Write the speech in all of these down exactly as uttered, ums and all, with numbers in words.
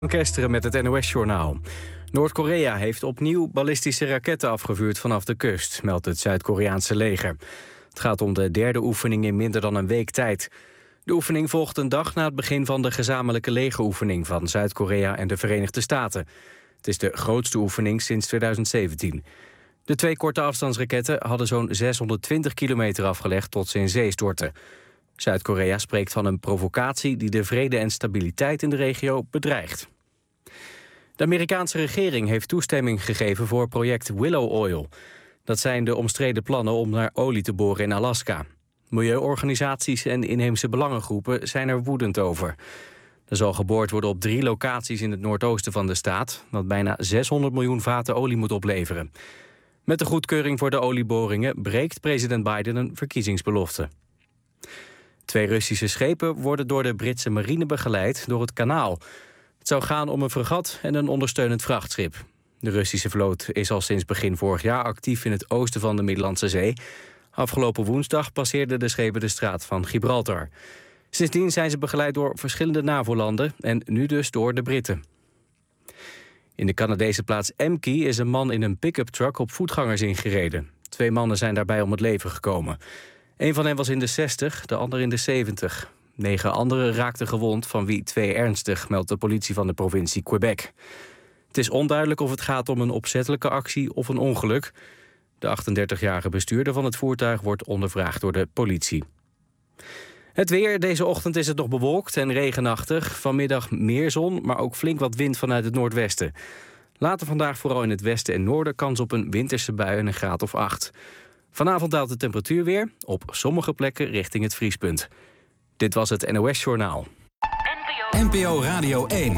Kesteren met het N O S-journaal. Noord-Korea heeft opnieuw ballistische raketten afgevuurd vanaf de kust, meldt het Zuid-Koreaanse leger. Het gaat om de derde oefening in minder dan een week tijd. De oefening volgt een dag na het begin van de gezamenlijke legeroefening van Zuid-Korea en de Verenigde Staten. Het is de grootste oefening sinds tweeduizend zeventien. De twee korte afstandsraketten hadden zo'n zeshonderdtwintig kilometer afgelegd tot ze in zee stortten. Zuid-Korea spreekt van een provocatie die de vrede en stabiliteit in de regio bedreigt. De Amerikaanse regering heeft toestemming gegeven voor project Willow Oil. Dat zijn de omstreden plannen om naar olie te boren in Alaska. Milieuorganisaties en inheemse belangengroepen zijn er woedend over. Er zal geboord worden op drie locaties in het noordoosten van de staat, wat bijna zeshonderd miljoen vaten olie moet opleveren. Met de goedkeuring voor de olieboringen breekt president Biden een verkiezingsbelofte. Twee Russische schepen worden door de Britse marine begeleid door het kanaal. Het zou gaan om een fregat en een ondersteunend vrachtschip. De Russische vloot is al sinds begin vorig jaar actief in het oosten van de Middellandse Zee. Afgelopen woensdag passeerden de schepen de straat van Gibraltar. Sindsdien zijn ze begeleid door verschillende NAVO-landen en nu dus door de Britten. In de Canadese plaats Emkey is een man in een pick-up truck op voetgangers ingereden. Twee mannen zijn daarbij om het leven gekomen. Een van hen was in de zestig, de ander in de zeventig. Negen anderen raakten gewond, van wie twee ernstig, meldt de politie van de provincie Quebec. Het is onduidelijk of het gaat om een opzettelijke actie of een ongeluk. De achtendertigjarige bestuurder van het voertuig wordt ondervraagd door de politie. Het weer. Deze ochtend is het nog bewolkt en regenachtig. Vanmiddag meer zon, maar ook flink wat wind vanuit het noordwesten. Later vandaag vooral in het westen en noorden kans op een winterse bui en een graad of acht. Vanavond daalt de temperatuur weer, op sommige plekken richting het vriespunt. Dit was het N O S-journaal. N P O Radio één.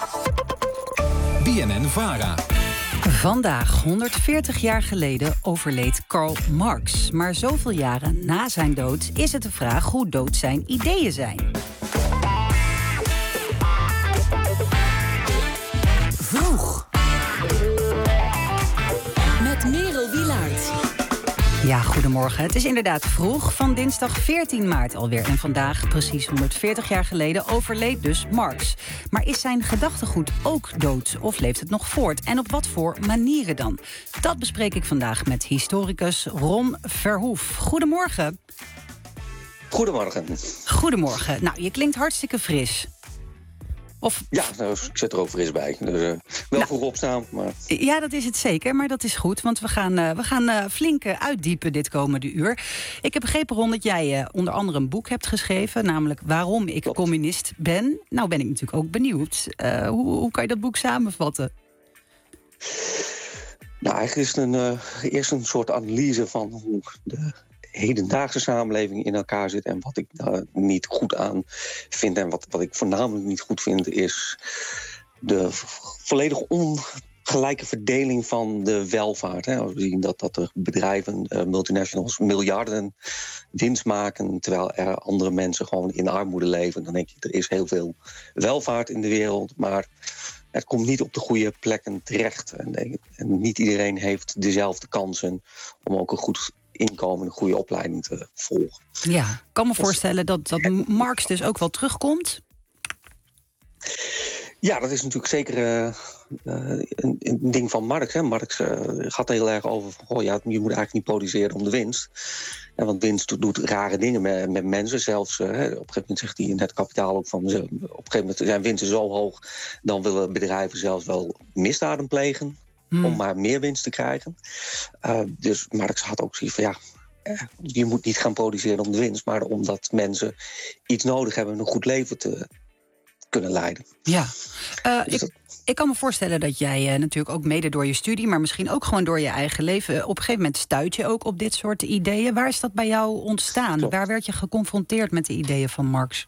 B N N-Vara. Vandaag, honderdveertig jaar geleden, overleed Karl Marx. Maar zoveel jaren na zijn dood is het de vraag hoe dood zijn ideeën zijn. Vroeg. Met Merel Wielaert. Ja, goedemorgen. Het is inderdaad vroeg van dinsdag veertien maart alweer. En vandaag, precies honderdveertig jaar geleden, overleed dus Marx. Maar is zijn gedachtegoed ook dood of leeft het nog voort? En op wat voor manieren dan? Dat bespreek ik vandaag met historicus Ron Verhoef. Goedemorgen. Goedemorgen. Goedemorgen. Nou, je klinkt hartstikke fris. Of... Ja, nou, ik zit er ook fris bij. Dus, uh, wel nou, vroeg opstaan, maar... Ja, dat is het zeker, maar dat is goed. Want we gaan, uh, we gaan uh, flink uh, uitdiepen dit komende uur. Ik heb begrepen, Ron, dat jij uh, onder andere een boek hebt geschreven. Namelijk Waarom ik Klopt. communist ben. Nou ben ik natuurlijk ook benieuwd. Uh, hoe, hoe kan je dat boek samenvatten? Nou, eigenlijk is het een, uh, eerst een soort analyse van hoe de hedendaagse samenleving in elkaar zit en wat ik daar niet goed aan vind. En wat, wat ik voornamelijk niet goed vind is de volledig ongelijke verdeling van de welvaart. Hè. We zien dat, dat er bedrijven, uh, multinationals, miljarden winst maken, terwijl er andere mensen gewoon in armoede leven. Dan denk je, er is heel veel welvaart in de wereld, maar het komt niet op de goede plekken terecht. En, en niet iedereen heeft dezelfde kansen om ook een goed inkomen, een goede opleiding te volgen. Ja, ik kan me voorstellen dat, dat Marx dus ook wel terugkomt. Ja, dat is natuurlijk zeker uh, een, een ding van Marx. Hè. Marx uh, gaat er heel erg over van, oh ja, je moet eigenlijk niet produceren om de winst. En want winst doet rare dingen met, met mensen. Zelfs, uh, op een gegeven moment zegt hij in het kapitaal ook van, op een gegeven moment zijn winsten zo hoog, dan willen bedrijven zelfs wel misdaden plegen. Hmm. Om maar meer winst te krijgen. Uh, dus Marx had ook zoiets van, ja, eh, je moet niet gaan produceren om de winst, maar omdat mensen iets nodig hebben om een goed leven te kunnen leiden. Ja, uh, dus ik, dat... ik kan me voorstellen dat jij uh, natuurlijk ook mede door je studie, maar misschien ook gewoon door je eigen leven, op een gegeven moment stuit je ook op dit soort ideeën. Waar is dat bij jou ontstaan? Klopt. Waar werd je geconfronteerd met de ideeën van Marx?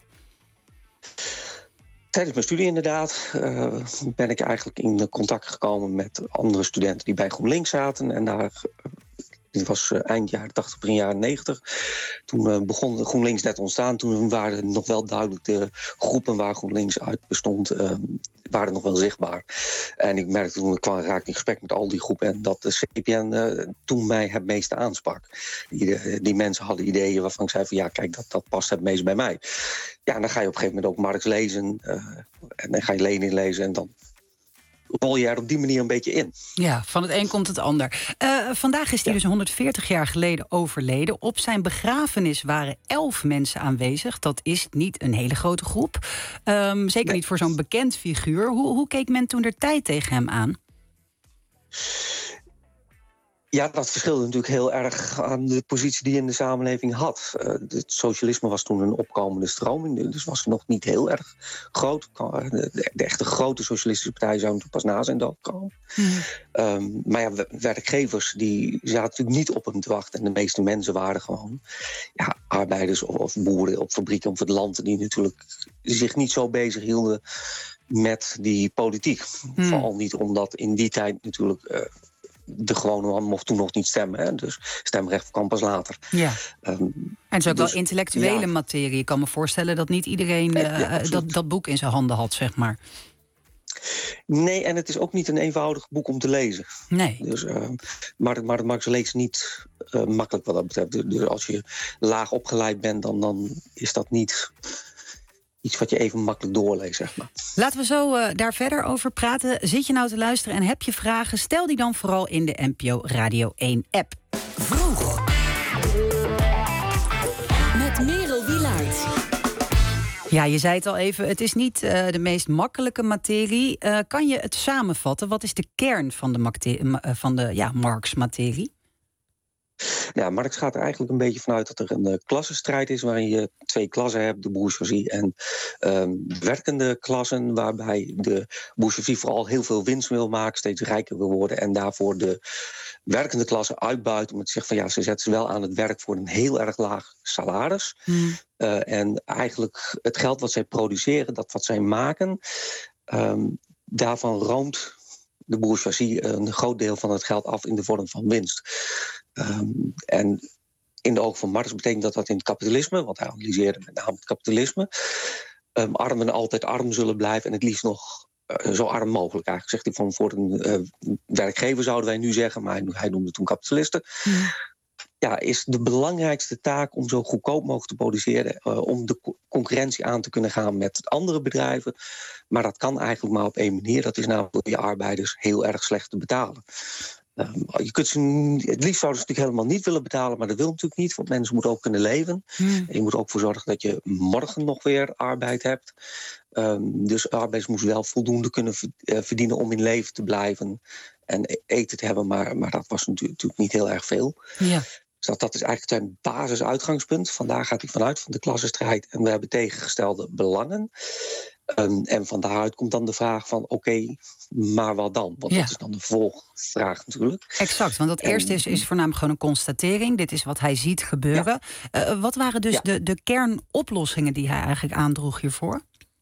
Tijdens mijn studie inderdaad uh, ben ik eigenlijk in contact gekomen met andere studenten die bij GroenLinks zaten. En daar dit was uh, eind jaren tachtig, begin jaren negentig. Toen uh, begon GroenLinks net ontstaan. Toen waren nog wel duidelijk de groepen waar GroenLinks uit bestond, uh, waren nog wel zichtbaar. En ik merkte toen ik kwam raakte in gesprek met al die groepen en dat de C P N uh, toen mij het meeste aansprak. Die, die mensen hadden ideeën waarvan ik zei van ja, kijk, dat, dat past het meest bij mij. Ja, en dan ga je op een gegeven moment ook Marx lezen. Uh, en dan ga je Lenin lezen en dan rol je er op die manier een beetje in. Ja, van het een komt het ander. Uh, vandaag is hij ja. dus honderdveertig jaar geleden overleden. Op zijn begrafenis waren elf mensen aanwezig. Dat is niet een hele grote groep. Um, zeker nee. niet voor zo'n bekend figuur. Hoe, hoe keek men toen de tijd tegen hem aan? Ja, dat verschilde natuurlijk heel erg aan de positie die je in de samenleving had. Uh, het socialisme was toen een opkomende stroming, dus was nog niet heel erg groot. De, de, de echte grote socialistische partijen zouden toen pas na zijn dood komen. Mm. Um, maar ja, werkgevers die zaten natuurlijk niet op hem te wachten. En de meeste mensen waren gewoon ja, arbeiders of, of boeren op fabrieken of het land die natuurlijk zich niet zo bezig hielden met die politiek. Mm. Vooral niet omdat in die tijd natuurlijk Uh, de gewone man mocht toen nog niet stemmen. Hè? Dus stemrecht kwam pas later. Ja. Um, en het is ook dus, wel intellectuele ja. materie. Ik kan me voorstellen dat niet iedereen uh, ja, dat, dat boek in zijn handen had, zeg maar. Nee, en het is ook niet een eenvoudig boek om te lezen. Nee. Dus, uh, maar, maar het maakt lezen niet uh, makkelijk wat dat betreft. Dus als je laag opgeleid bent, dan, dan is dat niet iets wat je even makkelijk doorleest, zeg maar. Laten we zo uh, daar verder over praten. Zit je nou te luisteren en heb je vragen? Stel die dan vooral in de N P O Radio één app. Vroeg. Met Merel Wielaert. Ja, je zei het al even, het is niet uh, de meest makkelijke materie. Uh, kan je het samenvatten? Wat is de kern van de, materie, uh, van de ja, Marx-materie? Ja, Marx gaat er eigenlijk een beetje vanuit dat er een uh, klassenstrijd is waarin je twee klassen hebt, de bourgeoisie en um, werkende klassen, waarbij de bourgeoisie vooral heel veel winst wil maken, steeds rijker wil worden en daarvoor de werkende klasse uitbuit om te zeggen van ja, ze zetten ze wel aan het werk voor een heel erg laag salaris. Hmm. Uh, en eigenlijk het geld wat zij produceren, dat wat zij maken, um, daarvan roomt de bourgeoisie een groot deel van het geld af in de vorm van winst. Um, en in de ogen van Marx betekent dat dat in het kapitalisme, want hij analyseerde met name het kapitalisme, um, armen altijd arm zullen blijven en het liefst nog uh, zo arm mogelijk. Eigenlijk zegt hij van voor een uh, werkgever zouden wij nu zeggen, maar hij, hij noemde toen kapitalisten. Mm. Ja, is de belangrijkste taak om zo goedkoop mogelijk te produceren, uh, om de co- concurrentie aan te kunnen gaan met andere bedrijven. Maar dat kan eigenlijk maar op één manier. Dat is namelijk door je arbeiders heel erg slecht te betalen. Uh, je kunt ze, het liefst zouden ze natuurlijk helemaal niet willen betalen, maar dat wil natuurlijk niet, want mensen moeten ook kunnen leven. Hmm. En je moet er ook voor zorgen dat je morgen nog weer arbeid hebt. Um, dus arbeiders moeten wel voldoende kunnen verdienen om in leven te blijven en eten te hebben, maar, maar dat was natuurlijk, natuurlijk niet heel erg veel. Ja. Dus dat, dat is eigenlijk zijn basisuitgangspunt. Vandaar gaat hij vanuit van de klassenstrijd en we hebben tegengestelde belangen. Um, en van daaruit komt dan de vraag van oké, okay, maar wat dan? Want ja. dat is dan de volgvraag natuurlijk. Exact, want dat en, eerste is, is voornamelijk gewoon een constatering. Dit is wat hij ziet gebeuren. Ja. Uh, wat waren dus ja. de, de kernoplossingen die hij eigenlijk aandroeg hiervoor?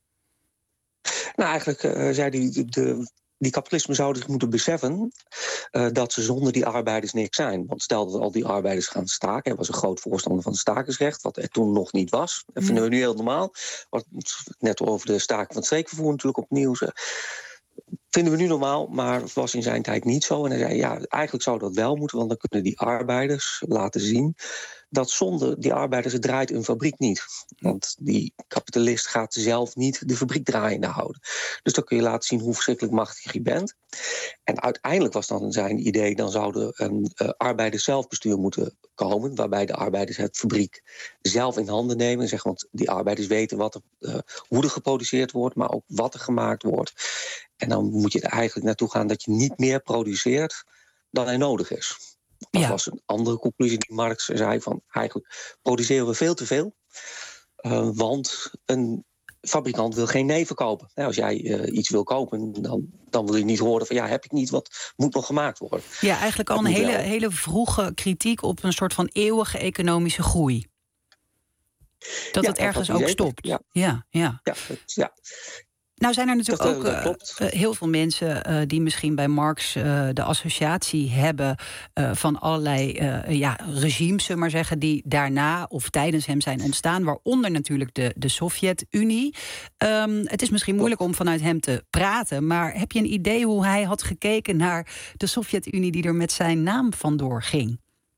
Nou, eigenlijk uh, zei hij de, de Die kapitalisten zouden zich moeten beseffen uh, dat ze zonder die arbeiders niks zijn. Want stel dat al die arbeiders gaan staken. Hij was een groot voorstander van het stakersrecht, wat er toen nog niet was. Dat vinden we nu heel normaal. Net over de staking van het streekvervoer natuurlijk opnieuw. Vinden we nu normaal, maar het was in zijn tijd niet zo. En hij zei, ja, eigenlijk zou dat wel moeten, want dan kunnen die arbeiders laten zien dat zonder die arbeiders het draait een fabriek niet. Want die kapitalist gaat zelf niet de fabriek draaiende houden. Dus dan kun je laten zien hoe verschrikkelijk machtig je bent. En uiteindelijk was dan zijn idee, dan zouden een uh, arbeiders zelfbestuur moeten komen, waarbij de arbeiders het fabriek zelf in handen nemen en zeggen, want die arbeiders weten wat er, uh, hoe er geproduceerd wordt, maar ook wat er gemaakt wordt. En dan moet je er eigenlijk naartoe gaan dat je niet meer produceert dan er nodig is. Dat ja. was een andere conclusie die Marx zei van eigenlijk produceren we veel te veel. Uh, want een fabrikant wil geen nee verkopen. Nou, als jij uh, iets wil kopen, dan, dan wil je niet horen van ja, heb ik niet, wat moet nog gemaakt worden. Ja, eigenlijk al een hele, hele vroege kritiek op een soort van eeuwige economische groei. Dat ja, het ergens ook stopt. Ja, ja. ja. ja, ja. Nou zijn er natuurlijk dat, ook dat uh, klopt. uh, heel veel mensen uh, die misschien bij Marx uh, de associatie hebben uh, van allerlei uh, ja, regimes, zullen we maar zeggen, die daarna of tijdens hem zijn ontstaan, waaronder natuurlijk de, de Sovjet-Unie. Um, het is misschien moeilijk om vanuit hem te praten, maar heb je een idee hoe hij had gekeken naar de Sovjet-Unie die er met zijn naam vandoor ging?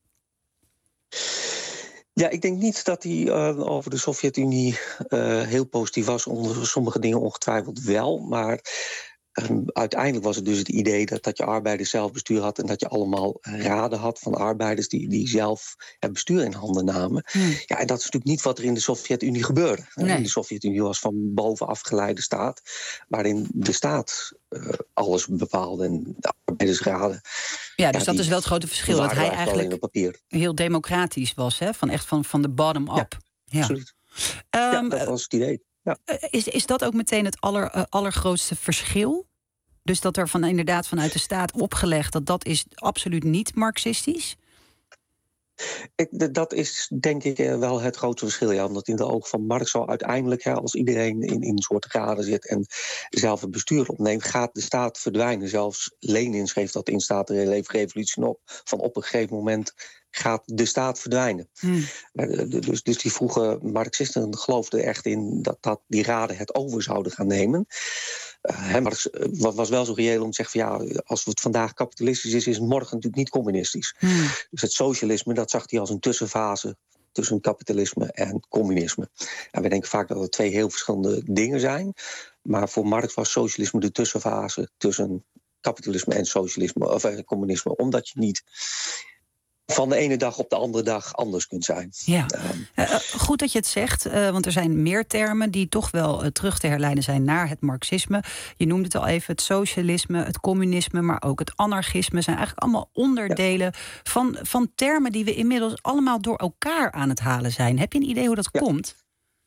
Ja, ik denk niet dat hij uh, over de Sovjet-Unie uh, heel positief was. Onder sommige dingen ongetwijfeld wel. Maar um, uiteindelijk was het dus het idee dat, dat je arbeiders zelfbestuur had en dat je allemaal raden had van arbeiders die, die zelf het bestuur in handen namen. Hmm. Ja, en dat is natuurlijk niet wat er in de Sovjet-Unie gebeurde. Nee. In de Sovjet-Unie was van bovenaf geleide staat, waarin de staat uh, alles bepaalde en de arbeidersraden. Ja, dus ja, dat is wel het grote verschil. Dat hij eigenlijk papier. heel democratisch was, hè? Van echt van, van de bottom up. Ja, ja. Absoluut. Um, ja, dat was het idee. Ja. Is, is dat ook meteen het aller, uh, allergrootste verschil? Dus dat er van, inderdaad vanuit de staat opgelegd dat dat is absoluut niet marxistisch? Ik, dat is denk ik wel het grootste verschil. Ja, omdat in de ogen van Marx zal uiteindelijk, hè, als iedereen in, in een soort raden zit en zelf het bestuur opneemt, gaat de staat verdwijnen. Zelfs Lenin schreef dat in Staat de Revolutie op. Van op een gegeven moment gaat de staat verdwijnen. Hmm. Dus, dus die vroege Marxisten geloofden echt in dat, dat die raden het over zouden gaan nemen. Uh, Marx was wel zo reëel om te zeggen van ja, als het vandaag kapitalistisch is, is het morgen natuurlijk niet communistisch. Hmm. Dus het socialisme, dat zag hij als een tussenfase tussen kapitalisme en communisme. En we denken vaak dat het twee heel verschillende dingen zijn. Maar voor Marx was socialisme de tussenfase tussen kapitalisme en socialisme of eh, communisme, omdat je niet van de ene dag op de andere dag anders kunt zijn. Ja. Uh, uh, goed dat je het zegt, uh, want er zijn meer termen die toch wel uh, terug te herleiden zijn naar het marxisme. Je noemde het al even, het socialisme, het communisme, maar ook het anarchisme zijn eigenlijk allemaal onderdelen ja. van, van termen die we inmiddels allemaal door elkaar aan het halen zijn. Heb je een idee hoe dat ja. komt?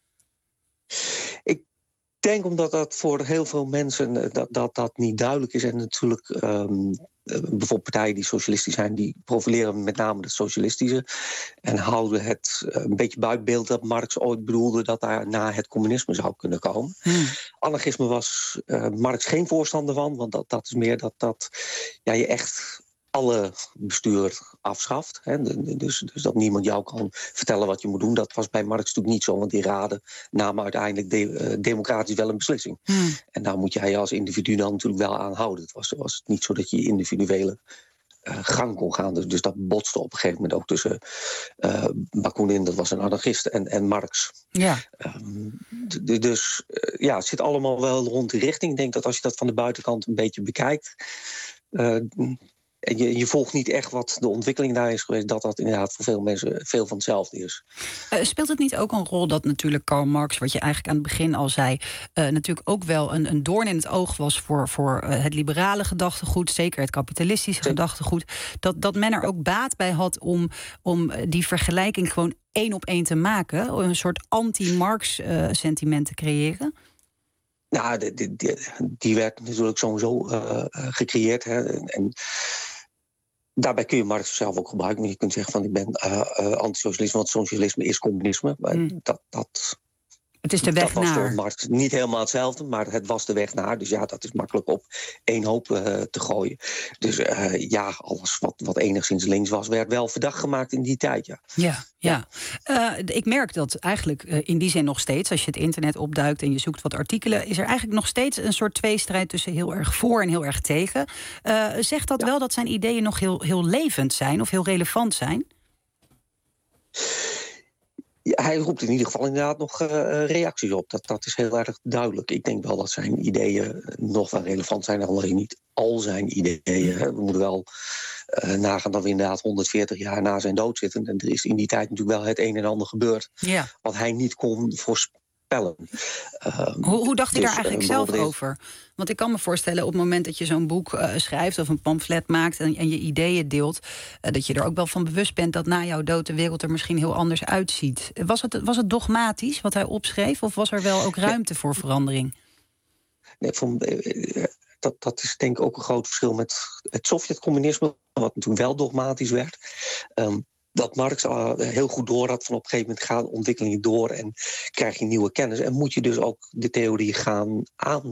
Ik denk omdat dat voor heel veel mensen dat dat, dat niet duidelijk is. En natuurlijk um, bijvoorbeeld partijen die socialistisch zijn, die profileren met name het socialistische en houden het een beetje buiten beeld dat Marx ooit bedoelde dat daarna het communisme zou kunnen komen. Hmm. Anarchisme was uh, Marx geen voorstander van, want dat, dat is meer dat, dat ja, je echt alle bestuur afschaft. Hè? Dus, dus dat niemand jou kan vertellen wat je moet doen. Dat was bij Marx natuurlijk niet zo, want die raden namen uiteindelijk de, uh, democratisch wel een beslissing. Hmm. En daar moet jij als individu dan natuurlijk wel aan houden. Het was, was niet zo dat je individuele uh, gang kon gaan. Dus, dus dat botste op een gegeven moment ook tussen uh, Bakunin, dat was een anarchist, en, en Marx. Ja. Um, d- dus uh, ja, het zit allemaal wel rond die richting. Ik denk dat als je dat van de buitenkant een beetje bekijkt, Uh, En je, je volgt niet echt wat de ontwikkeling daar is geweest, dat dat inderdaad voor veel mensen veel van hetzelfde is. Uh, speelt het niet ook een rol dat natuurlijk Karl Marx, wat je eigenlijk aan het begin al zei, uh, natuurlijk ook wel een, een doorn in het oog was voor, voor uh, het liberale gedachtegoed, zeker het kapitalistische zeker. gedachtegoed, dat, dat men er ook baat bij had om, om die vergelijking gewoon één op één te maken, een soort anti-Marx uh, sentiment te creëren? Nou, die, die, die, die werd natuurlijk sowieso uh, gecreëerd. Hè. En daarbij kun je Marx zelf ook gebruiken. Maar je kunt zeggen van ik ben uh, uh, antisocialisme, want socialisme is communisme. Maar mm. dat, dat, het is de weg dat was naar. voor Marx niet helemaal hetzelfde, maar het was de weg naar. Dus ja, dat is makkelijk op één hoop uh, te gooien. Dus uh, ja, alles wat, wat enigszins links was, werd wel verdacht gemaakt in die tijd, ja. Ja, ja. Uh, ik merk dat eigenlijk uh, in die zin nog steeds, als je het internet opduikt en je zoekt wat artikelen, is er eigenlijk nog steeds een soort tweestrijd tussen heel erg voor en heel erg tegen. Uh, zegt dat ja. wel dat zijn ideeën nog heel, heel levend zijn of heel relevant zijn? Ja, hij roept in ieder geval inderdaad nog uh, reacties op. Dat, dat is heel erg duidelijk. Ik denk wel dat zijn ideeën nog wel relevant zijn. Alleen niet al zijn ideeën. Hè. We moeten wel uh, nagaan dat we inderdaad honderdveertig jaar na zijn dood zitten. En er is in die tijd natuurlijk wel het een en ander gebeurd. Ja. Wat hij niet kon voorspellen. Uh, hoe, hoe dacht hij dus, daar eigenlijk uh, zelf over? Want ik kan me voorstellen op het moment dat je zo'n boek uh, schrijft of een pamflet maakt en, en je ideeën deelt, uh, dat je er ook wel van bewust bent dat na jouw dood de wereld er misschien heel anders uitziet. Was het, was het dogmatisch wat hij opschreef of was er wel ook ruimte voor verandering? Nee, van, uh, dat, dat is denk ik ook een groot verschil met het Sovjet-communisme, wat natuurlijk wel dogmatisch werd. Um, dat Marx uh, heel goed door had van op een gegeven moment gaan ontwikkelingen door en krijg je nieuwe kennis. En moet je dus ook de theorie gaan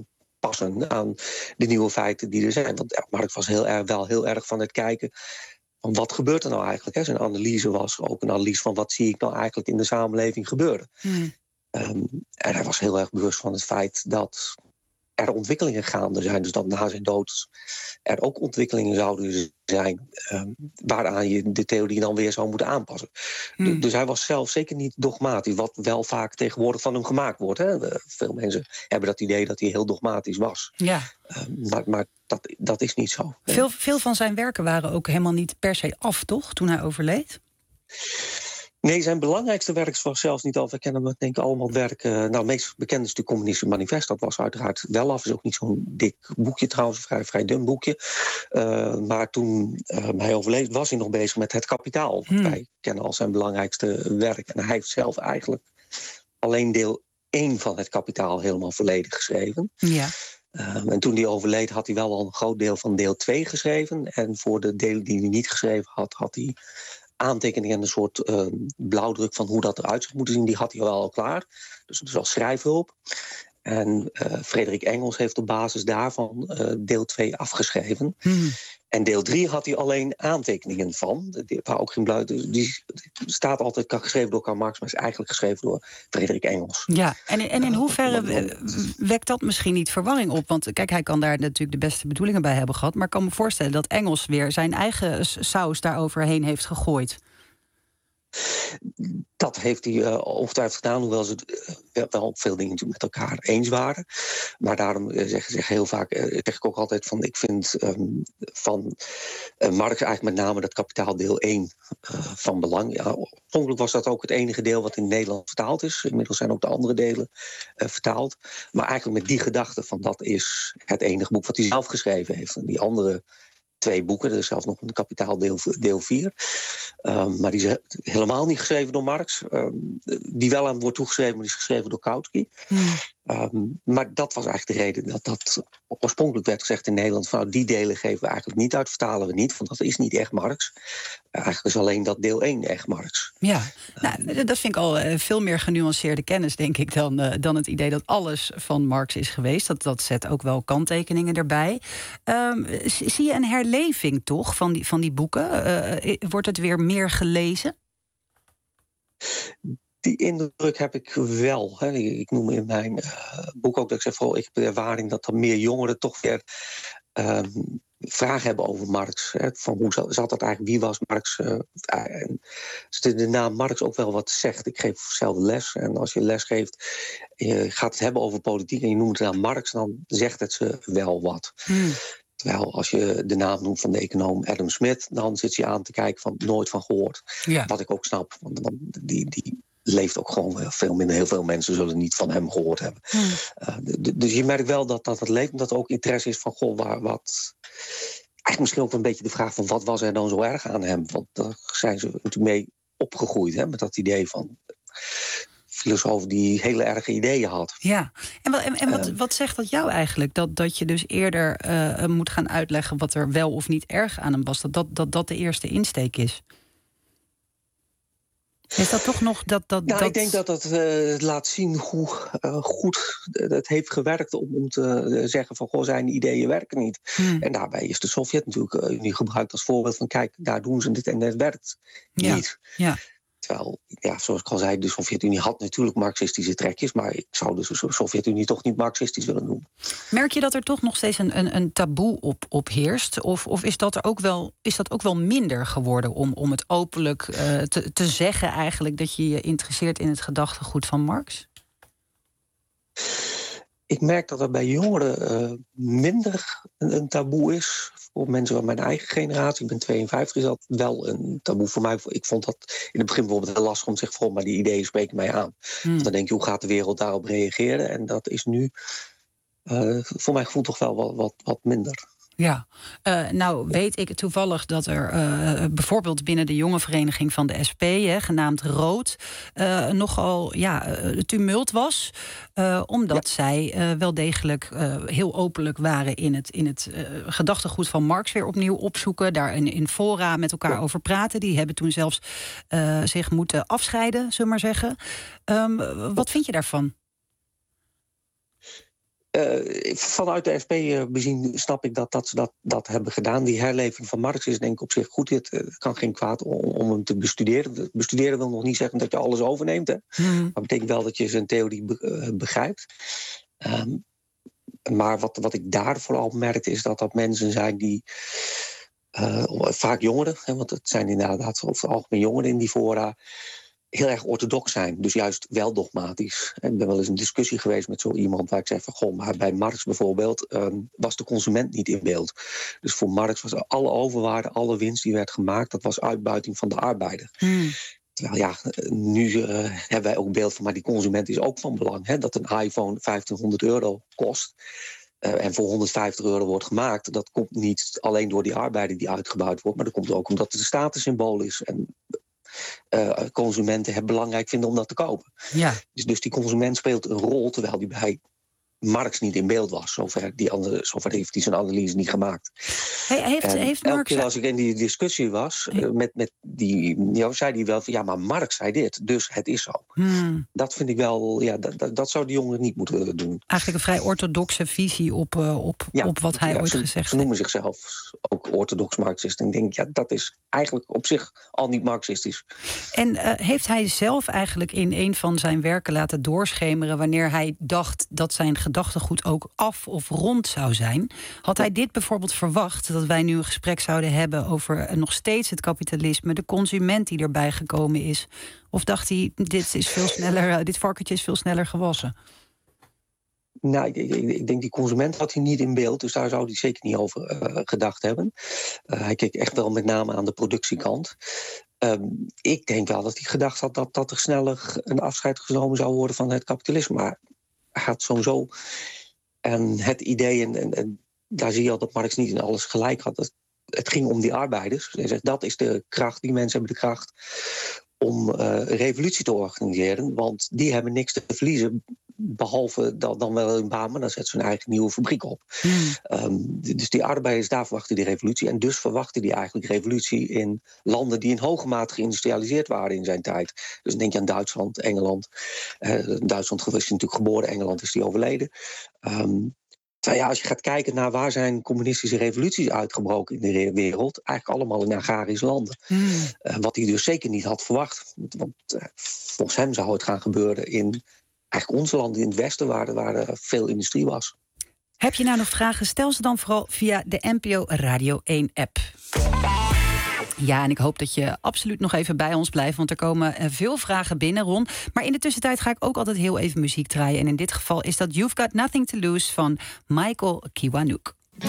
aanpassen aan de nieuwe feiten die er zijn. Want Marx was heel erg, wel heel erg van het kijken van wat gebeurt er nou eigenlijk. Hè? Zijn analyse was ook een analyse van wat zie ik nou eigenlijk in de samenleving gebeuren. Hmm. Um, en hij was heel erg bewust van het feit dat er ontwikkelingen gaande zijn. Dus dat na zijn dood er ook ontwikkelingen zouden zijn Um, waaraan je de theorie dan weer zou moeten aanpassen. Hmm. Dus hij was zelf zeker niet dogmatisch, wat wel vaak tegenwoordig van hem gemaakt wordt. Hè. Veel mensen hebben dat idee dat hij heel dogmatisch was. Ja. Um, maar maar dat, dat is niet zo. Veel, veel van zijn werken waren ook helemaal niet per se af, toch? Toen hij overleed? Nee, zijn belangrijkste werk was zelfs niet af. We kennen denk ik allemaal het werk. Uh, nou, het meest bekende is het Communistische Manifest. Dat was uiteraard wel af. Is ook niet zo'n dik boekje trouwens, een vrij, vrij dun boekje. Uh, maar toen uh, hij overleed, was hij nog bezig met Het Kapitaal. Hmm. Wij kennen als zijn belangrijkste werk. En hij heeft zelf eigenlijk alleen deel één van Het Kapitaal helemaal volledig geschreven. Ja. Uh, en toen hij overleed had hij wel al een groot deel van deel twee geschreven. En voor de delen die hij niet geschreven had, had hij aantekeningen en een soort uh, blauwdruk van hoe dat eruit zou moeten zien, die had hij wel al klaar. Dus het is al schrijfhulp. En uh, Frederik Engels heeft op basis daarvan uh, deel twee afgeschreven. Hmm. En deel drie had hij alleen aantekeningen van. Die, waar ook geen blauw, die, die staat altijd geschreven door Karl Marx, maar is eigenlijk geschreven door Frederik Engels. Ja, en, en in hoeverre wekt dat misschien niet verwarring op? Want kijk, hij kan daar natuurlijk de beste bedoelingen bij hebben gehad, maar ik kan me voorstellen dat Engels weer zijn eigen saus daaroverheen heeft gegooid. Dat heeft hij uh, ongetwijfeld gedaan, hoewel ze uh, wel op veel dingen met elkaar eens waren. Maar daarom uh, zeggen ze heel vaak, uh, zeg ik ook altijd van, ik vind um, van uh, Marx eigenlijk met name dat kapitaal deel één uh, van belang. Ja, oorspronkelijk was dat ook het enige deel wat in Nederland vertaald is. Inmiddels zijn ook de andere delen uh, vertaald. Maar eigenlijk met die gedachte van dat is het enige boek wat hij zelf geschreven heeft. En die andere twee boeken, er is zelfs nog een kapitaal deel, deel vier. Um, maar die is helemaal niet geschreven door Marx. Um, die wel aan wordt toegeschreven, maar die is geschreven door Kautsky. Hmm. Um, maar dat was eigenlijk de reden dat dat oorspronkelijk werd gezegd in Nederland van nou, die delen geven we eigenlijk niet uit, vertalen we niet, want dat is niet echt Marx. Uh, eigenlijk is alleen dat deel één echt Marx. Ja, nou, dat vind ik al uh, veel meer genuanceerde kennis, denk ik, dan, uh, dan het idee dat alles van Marx is geweest. Dat, dat zet ook wel kanttekeningen erbij. Um, zie je een herleving toch van die, van die boeken? Uh, wordt het weer meer gelezen? Die indruk heb ik wel. Hè. Ik noem in mijn uh, boek ook dat ik zeg, vooral ik heb de ervaring dat er meer jongeren toch weer uh, vragen hebben over Marx. Hè. Van hoe zat dat eigenlijk? Wie was Marx? Uh, en de naam Marx ook wel wat zegt. Ik geef zelf les. En als je les geeft, je gaat het hebben over politiek en je noemt de naam Marx, dan zegt het ze wel wat. Hmm. Terwijl als je de naam noemt van de econoom Adam Smith, dan zit je aan te kijken van nooit van gehoord. Ja. Wat ik ook snap. Want die, die leeft ook gewoon veel minder. Heel veel mensen zullen niet van hem gehoord hebben. Hmm. Uh, d- dus je merkt wel dat, dat het leeft, dat er ook interesse is van goh, waar, wat. Eigenlijk misschien ook een beetje de vraag van wat was er dan zo erg aan hem? Want daar zijn ze natuurlijk mee opgegroeid, hè, met dat idee van filosoof die hele erge ideeën had. Ja, en, wat, en, en wat, wat zegt dat jou eigenlijk? Dat, dat je dus eerder uh, moet gaan uitleggen wat er wel of niet erg aan hem was. Dat dat, dat, dat de eerste insteek is. Is dat toch nog dat... dat, nou, dat... ik denk dat dat uh, laat zien hoe uh, goed het heeft gewerkt om, om te uh, zeggen van goh, zijn ideeën werken niet. Hmm. En daarbij is de Sovjet-Unie uh, gebruikt als voorbeeld van kijk, daar doen ze dit en het werkt ja. niet. Ja. Terwijl, ja, zoals ik al zei, de Sovjet-Unie had natuurlijk marxistische trekjes, maar ik zou de Sovjet-Unie toch niet marxistisch willen noemen. Merk je dat er toch nog steeds een, een, een taboe op, op heerst? Of, of is dat er ook wel, is dat ook wel minder geworden om, om het openlijk uh, te, te zeggen eigenlijk dat je je interesseert in het gedachtegoed van Marx? Ik merk dat er bij jongeren uh, minder een, een taboe is. Voor mensen van mijn eigen generatie, ik ben tweeënvijftig, is dat wel een taboe voor mij. Ik vond dat in het begin bijvoorbeeld heel lastig om te zeggen van, maar die ideeën spreken mij aan. Hmm. Want dan denk je, hoe gaat de wereld daarop reageren? En dat is nu uh, voor mijn gevoel toch wel wat, wat, wat minder. Ja, uh, nou weet ik toevallig dat er uh, bijvoorbeeld binnen de jonge vereniging van de S P, hè, genaamd Rood, uh, nogal ja, uh, tumult was. Uh, omdat ja. zij uh, wel degelijk uh, heel openlijk waren in het, in het uh, gedachtegoed van Marx weer opnieuw opzoeken. Daar in, in fora met elkaar ja. over praten. Die hebben toen zelfs uh, zich moeten afscheiden, zullen we maar zeggen. Um, wat vind je daarvan? Uh, vanuit de S P uh, bezien snap ik dat, dat ze dat, dat hebben gedaan. Die herleving van Marx is denk ik op zich goed. Het uh, kan geen kwaad om, om hem te bestuderen. Bestuderen wil nog niet zeggen dat je alles overneemt. Hè? Hmm. Maar betekent wel dat je zijn theorie be, uh, begrijpt. Um, maar wat, wat ik daar vooral merk is dat dat mensen zijn die... Uh, vaak jongeren, hè, want het zijn inderdaad over het algemeen jongeren in die fora... heel erg orthodox zijn, dus juist wel dogmatisch. En ik ben wel eens een discussie geweest met zo iemand waar ik zei van... goh, maar bij Marx bijvoorbeeld um, was de consument niet in beeld. Dus voor Marx was alle overwaarde, alle winst die werd gemaakt... dat was uitbuiting van de arbeider. Hmm. Terwijl ja, nu uh, hebben wij ook beeld van... maar die consument is ook van belang. Hè, dat een iPhone vijftienhonderd euro kost... Uh, en voor honderdvijftig euro wordt gemaakt... dat komt niet alleen door die arbeider die uitgebuit wordt... maar dat komt ook omdat het een statussymbool is... En, Uh, consumenten het belangrijk vinden om dat te kopen. Ja. Dus, dus die consument speelt een rol... terwijl die bij Marx niet in beeld was. Zover, die andere, zover heeft hij zijn analyse niet gemaakt. Hey, heeft, heeft elke Marx... keer als ik in die discussie was... Uh, met, met die, ja, zei hij wel van... ja, maar Marx zei dit, dus het is zo. Hmm. Dat vind ik wel... Ja, dat, dat, dat zou de jongeren niet moeten doen. Eigenlijk een vrij orthodoxe visie op, uh, op, ja, op wat hij ja, ooit ze, gezegd heeft. Ze noemen zichzelf ook orthodox marxist. En ik denk, ja, dat is eigenlijk op zich al niet marxistisch. En uh, heeft hij zelf eigenlijk in een van zijn werken laten doorschemeren... wanneer hij dacht dat zijn gedachtegoed ook af of rond zou zijn? Had hij dit bijvoorbeeld verwacht, dat wij nu een gesprek zouden hebben over uh, nog steeds het kapitalisme, de consument die erbij gekomen is? Of dacht hij, dit is veel sneller, uh, dit varkentje is veel sneller gewassen? Nou, ik, ik, ik denk die consument had hij niet in beeld, dus daar zou hij zeker niet over uh, gedacht hebben. Uh, hij keek echt wel met name aan de productiekant. Um, ik denk wel dat hij gedacht had dat, dat er sneller een afscheid genomen zou worden van het kapitalisme. Maar hij had sowieso en het idee, en, en, en daar zie je al dat Marx niet in alles gelijk had. Dat, het ging om die arbeiders. Hij zegt, dat is de kracht, die mensen hebben de kracht om uh, een revolutie te organiseren. Want die hebben niks te verliezen, behalve dan, dan wel een baan, maar dan zetten ze hun eigen nieuwe fabriek op. Hmm. Um, dus die arbeiders, daar verwachten die revolutie. En dus verwachten die eigenlijk revolutie in landen die in hoge mate geïndustrialiseerd waren in zijn tijd. Dus denk je aan Duitsland, Engeland. Uh, Duitsland is natuurlijk geboren, Engeland is die overleden. Um, Ja, als je gaat kijken naar waar zijn communistische revoluties uitgebroken in de wereld, eigenlijk allemaal in agrarische landen. Hmm. Uh, wat hij dus zeker niet had verwacht. Want uh, volgens hem zou het gaan gebeuren in eigenlijk onze landen in het Westen, waar, waar er veel industrie was. Heb je nou nog vragen? Stel ze dan vooral via de N P O Radio één app. Ja, en ik hoop dat je absoluut nog even bij ons blijft, want er komen veel vragen binnen, Ron. Maar in de tussentijd ga ik ook altijd heel even muziek draaien. En in dit geval is dat You've Got Nothing to Lose van Michael Kiwanuka.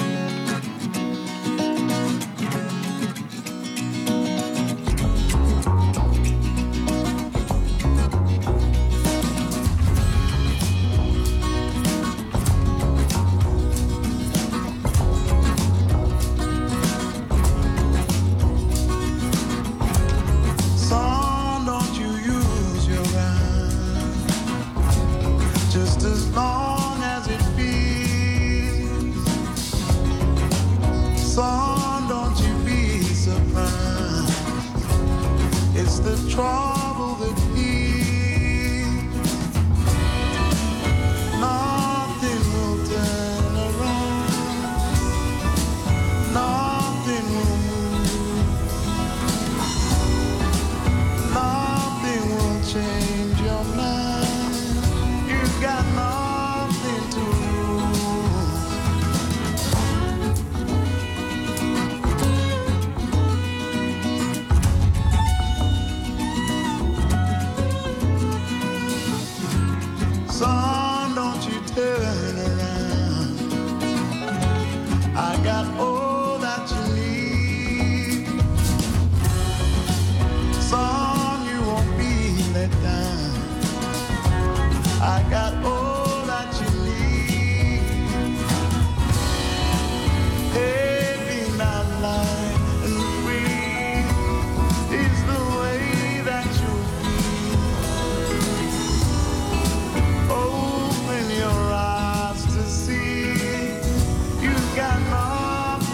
Trouble that heals, nothing will turn around, nothing will move, nothing will change your mind. You've got nothing to son, don't you turn around. I got all that you need. Son, you won't be let down. I got all that you need. Hey, not light and free is the way that you open your eyes to see you got nothing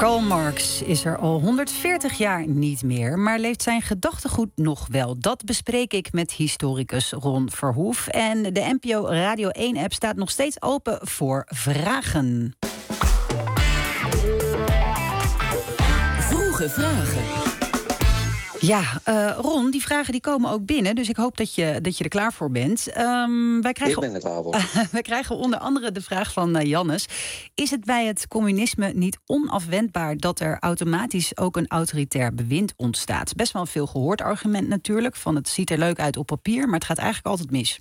Karl Marx is er al honderdveertig jaar niet meer, maar leeft zijn gedachtegoed nog wel. Dat bespreek ik met historicus Ron Verhoef. En de N P O Radio één-app staat nog steeds open voor vragen. Vroege vragen. Ja, uh, Ron, die vragen die komen ook binnen, dus ik hoop dat je, dat je er klaar voor bent. Um, wij krijgen, ik ben er klaar voor. Uh, wij krijgen onder andere de vraag van uh, Jannes. Is het bij het communisme niet onafwendbaar dat er automatisch ook een autoritair bewind ontstaat? Best wel een veel gehoord argument natuurlijk, van het ziet er leuk uit op papier, maar het gaat eigenlijk altijd mis.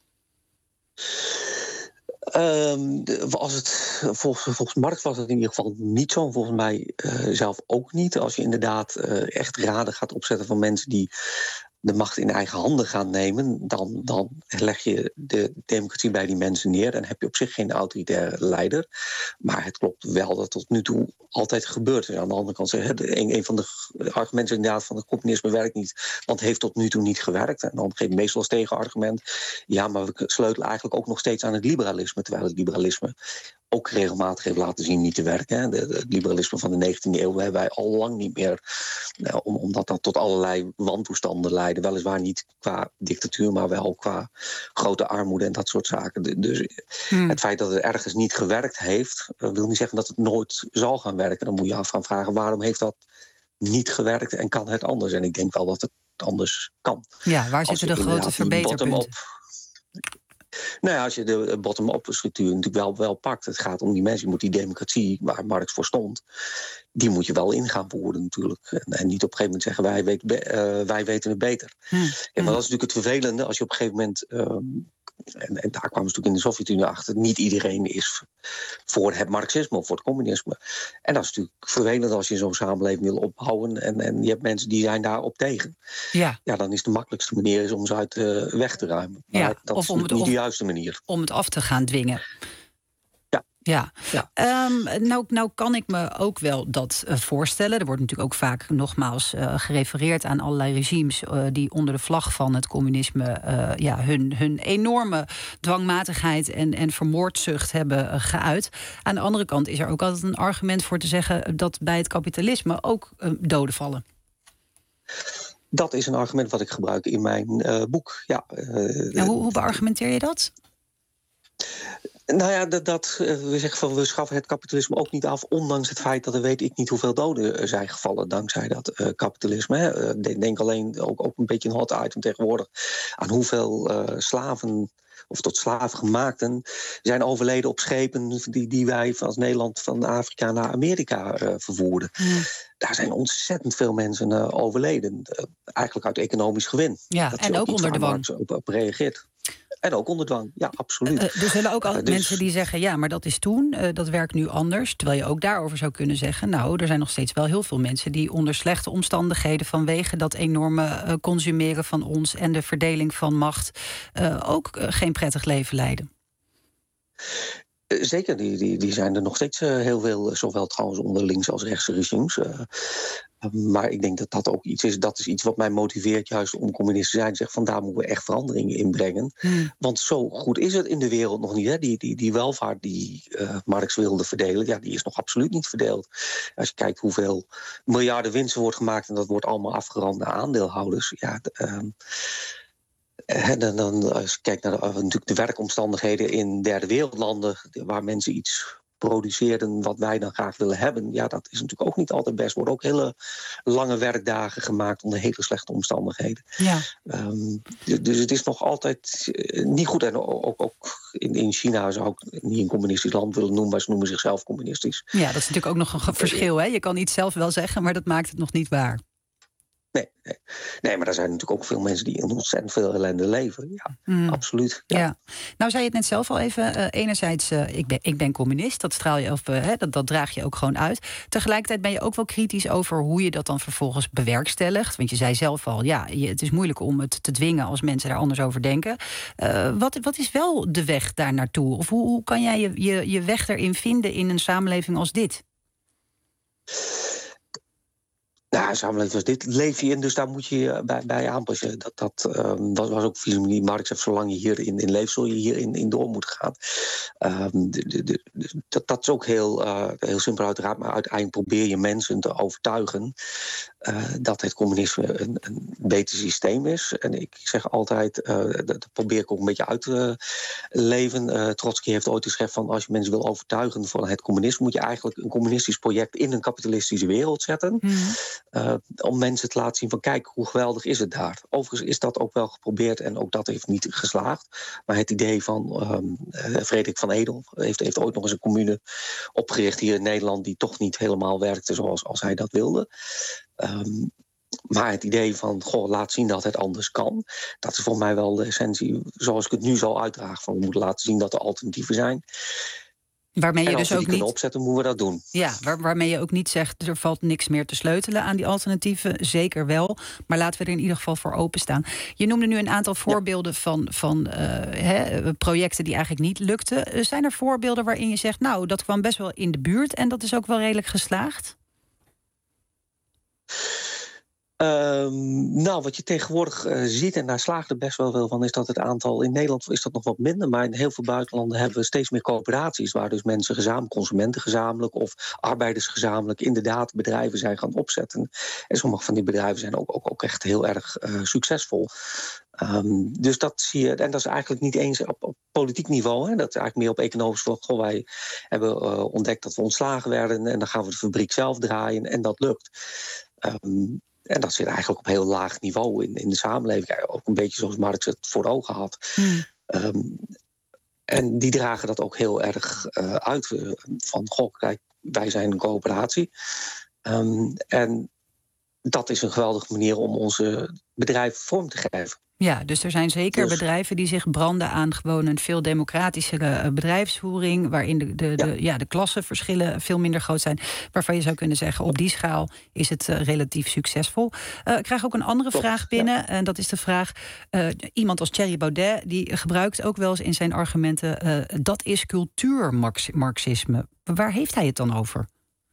Um, als het, volgens, volgens Marx was het in ieder geval niet zo. Volgens mij uh, zelf ook niet. Als je inderdaad uh, echt raden gaat opzetten van mensen die de macht in eigen handen gaan nemen, dan, dan leg je de democratie bij die mensen neer en heb je op zich geen autoritaire leider. Maar het klopt wel dat tot nu toe altijd gebeurt. En aan de andere kant zeggen, een, een van de argumenten inderdaad van het communisme werkt niet, want het heeft tot nu toe niet gewerkt. En dan geef je meestal als tegenargument, ja, maar we sleutelen eigenlijk ook nog steeds aan het liberalisme, terwijl het liberalisme ook regelmatig heeft laten zien niet te werken. Hè. De, het liberalisme van de negentiende eeuw hebben wij al lang niet meer, nou, omdat dat tot allerlei wantoestanden leidde. Weliswaar niet qua dictatuur, maar wel qua grote armoede en dat soort zaken. Dus hmm. het feit dat het ergens niet gewerkt heeft, wil niet zeggen dat het nooit zal gaan werken. Dan moet je af gaan vragen, waarom heeft dat niet gewerkt en kan het anders? En ik denk wel dat het anders kan. Ja, waar zitten de grote verbeterpunten? Nou ja, als je de bottom-up structuur natuurlijk wel, wel pakt, het gaat om die mensen, je moet die democratie waar Marx voor stond, die moet je wel in gaan voeren natuurlijk. En, en niet op een gegeven moment zeggen, wij, weet, uh, wij weten het beter. Hmm. Ja, maar dat is natuurlijk het vervelende, als je op een gegeven moment, um, en, en daar kwamen ze natuurlijk in de Sovjet-Unie achter, niet iedereen is voor het Marxisme of voor het communisme. En dat is natuurlijk vervelend als je zo'n samenleving wil opbouwen en, en je hebt mensen die zijn daarop tegen. Ja. Ja, dan is de makkelijkste manier is om ze uit de weg te ruimen. Maar ja, dat of is om het, niet de juiste manier. Om het af te gaan dwingen. Ja. Ja, ja. Um, nou, nou kan ik me ook wel dat uh, voorstellen. Er wordt natuurlijk ook vaak nogmaals uh, gerefereerd aan allerlei regimes uh, die onder de vlag van het communisme uh, ja, hun, hun enorme dwangmatigheid en, en vermoordzucht hebben uh, geuit. Aan de andere kant is er ook altijd een argument voor te zeggen dat bij het kapitalisme ook uh, doden vallen. Dat is een argument wat ik gebruik in mijn uh, boek. Ja, uh, ja, hoe, hoe beargumenteer je dat? Nou ja, dat, dat we zeggen van we schaffen het kapitalisme ook niet af, ondanks het feit dat er weet ik niet hoeveel doden zijn gevallen dankzij dat uh, kapitalisme. Hè. Denk alleen ook, ook een beetje een hot item tegenwoordig aan hoeveel uh, slaven of tot slavengemaakten zijn overleden op schepen die, die wij als Nederland van Afrika naar Amerika uh, vervoerden. Mm. Daar zijn ontzettend veel mensen uh, overleden. Uh, eigenlijk uit economisch gewin. Ja, dat en ook, ook onder dwang. Op, op reageert. En ook onder dwang, ja, absoluut. Uh, er zullen ook altijd uh, dus... mensen die zeggen, ja, maar dat is toen, uh, dat werkt nu anders. Terwijl je ook daarover zou kunnen zeggen, nou, er zijn nog steeds wel heel veel mensen die onder slechte omstandigheden vanwege dat enorme uh, consumeren van ons en de verdeling van macht uh, ook uh, geen prettig leven leiden. Zeker, die, die, die zijn er nog steeds uh, heel veel, zowel trouwens onder links als rechtse regimes. Uh, uh, maar ik denk dat dat ook iets is, dat is iets wat mij motiveert juist om communist te zijn. Zeg van daar moeten we echt veranderingen in brengen. Hmm. Want zo goed is het in de wereld nog niet. Hè? Die, die, die welvaart die uh, Marx wilde verdelen, ja, die is nog absoluut niet verdeeld. Als je kijkt hoeveel miljarden winsten wordt gemaakt en dat wordt allemaal afgerand naar aandeelhouders. Ja, uh, En dan, dan als je kijkt naar de, natuurlijk de werkomstandigheden in derde wereldlanden, waar mensen iets produceren wat wij dan graag willen hebben, ja, dat is natuurlijk ook niet altijd best. Er worden ook hele lange werkdagen gemaakt onder hele slechte omstandigheden. Ja. Um, dus het is nog altijd niet goed. En ook, ook in, in China zou ik niet een communistisch land willen noemen, maar ze noemen zichzelf communistisch. Ja, dat is natuurlijk ook nog een verschil. Hè? Je kan iets zelf wel zeggen, maar dat maakt het nog niet waar. Nee, nee. nee, maar er zijn natuurlijk ook veel mensen die in ontzettend veel ellende leven. Ja, mm. absoluut. Ja. Ja. Nou, zei je het net zelf al even. Uh, enerzijds, uh, ik, ben, ik ben communist, dat straal je of, uh, hè, dat, dat draag je ook gewoon uit. Tegelijkertijd ben je ook wel kritisch over hoe je dat dan vervolgens bewerkstelligt. Want je zei zelf al, ja, je, het is moeilijk om het te dwingen als mensen daar anders over denken. Uh, wat, wat is wel de weg daar naartoe? Of hoe, hoe kan jij je, je, je weg erin vinden in een samenleving als dit? Nou, samenleving was dit. Leef je in, dus daar moet je je bij, bij aanpassen. Dat, dat um, was, was ook filosofie. Marx heeft, zolang je hierin in leeft, zul je hierin in door moeten gaan. Um, de, de, de, dat, dat is ook heel, uh, heel simpel uiteraard, maar uiteindelijk probeer je mensen te overtuigen uh, dat het communisme een, een beter systeem is. En ik zeg altijd, uh, dat, dat probeer ik ook een beetje uit te leven. Uh, Trotsky heeft ooit gezegd van, als je mensen wil overtuigen van het communisme, moet je eigenlijk een communistisch project in een kapitalistische wereld zetten. Mm. Uh, om mensen te laten zien van, kijk, hoe geweldig is het daar. Overigens is dat ook wel geprobeerd en ook dat heeft niet geslaagd. Maar het idee van um, uh, Frederik van Edel heeft, heeft ooit nog eens een commune opgericht hier in Nederland die toch niet helemaal werkte zoals als hij dat wilde. Um, maar het idee van, goh, laat zien dat het anders kan, dat is volgens mij wel de essentie zoals ik het nu zal uitdragen. Van, we moeten laten zien dat er alternatieven zijn. Waarmee je en als dus we die ook kunnen niet opzetten, moeten we dat doen. Ja, waar, waarmee je ook niet zegt, er valt niks meer te sleutelen aan die alternatieven. Zeker wel, maar laten we er in ieder geval voor openstaan. Je noemde nu een aantal voorbeelden ja. van, van uh, he, projecten die eigenlijk niet lukten. Zijn er voorbeelden waarin je zegt, nou, dat kwam best wel in de buurt en dat is ook wel redelijk geslaagd? Um, nou, wat je tegenwoordig uh, ziet, en daar slaagt er best wel veel van, is dat het aantal, in Nederland is dat nog wat minder, maar in heel veel buitenlanden hebben we steeds meer coöperaties, waar dus mensen gezamenlijk, consumenten gezamenlijk of arbeiders gezamenlijk inderdaad bedrijven zijn gaan opzetten. En sommige van die bedrijven zijn ook, ook, ook echt heel erg uh, succesvol. Um, dus dat zie je, en dat is eigenlijk niet eens op, op politiek niveau, hè, dat is eigenlijk meer op economisch vlak. Goh, wij hebben uh, ontdekt dat we ontslagen werden en dan gaan we de fabriek zelf draaien en dat lukt. Um, En dat zit eigenlijk op heel laag niveau in, in de samenleving. Ook een beetje zoals Marx het voor ogen had. Hmm. Um, en die dragen dat ook heel erg uh, uit. Uh, van, goh, kijk, wij zijn een coöperatie. Um, en dat is een geweldige manier om onze bedrijven vorm te geven. Ja, dus er zijn zeker dus, bedrijven die zich branden aan gewoon een veel democratischere bedrijfsvoering, waarin de, de, ja. de, ja, de klassenverschillen veel minder groot zijn. Waarvan je zou kunnen zeggen, op die schaal is het uh, relatief succesvol. Uh, ik krijg ook een andere Klopt, vraag binnen. Ja. En dat is de vraag, uh, iemand als Thierry Baudet, die gebruikt ook wel eens in zijn argumenten, uh, dat is cultuurmarxisme. Waar heeft hij het dan over?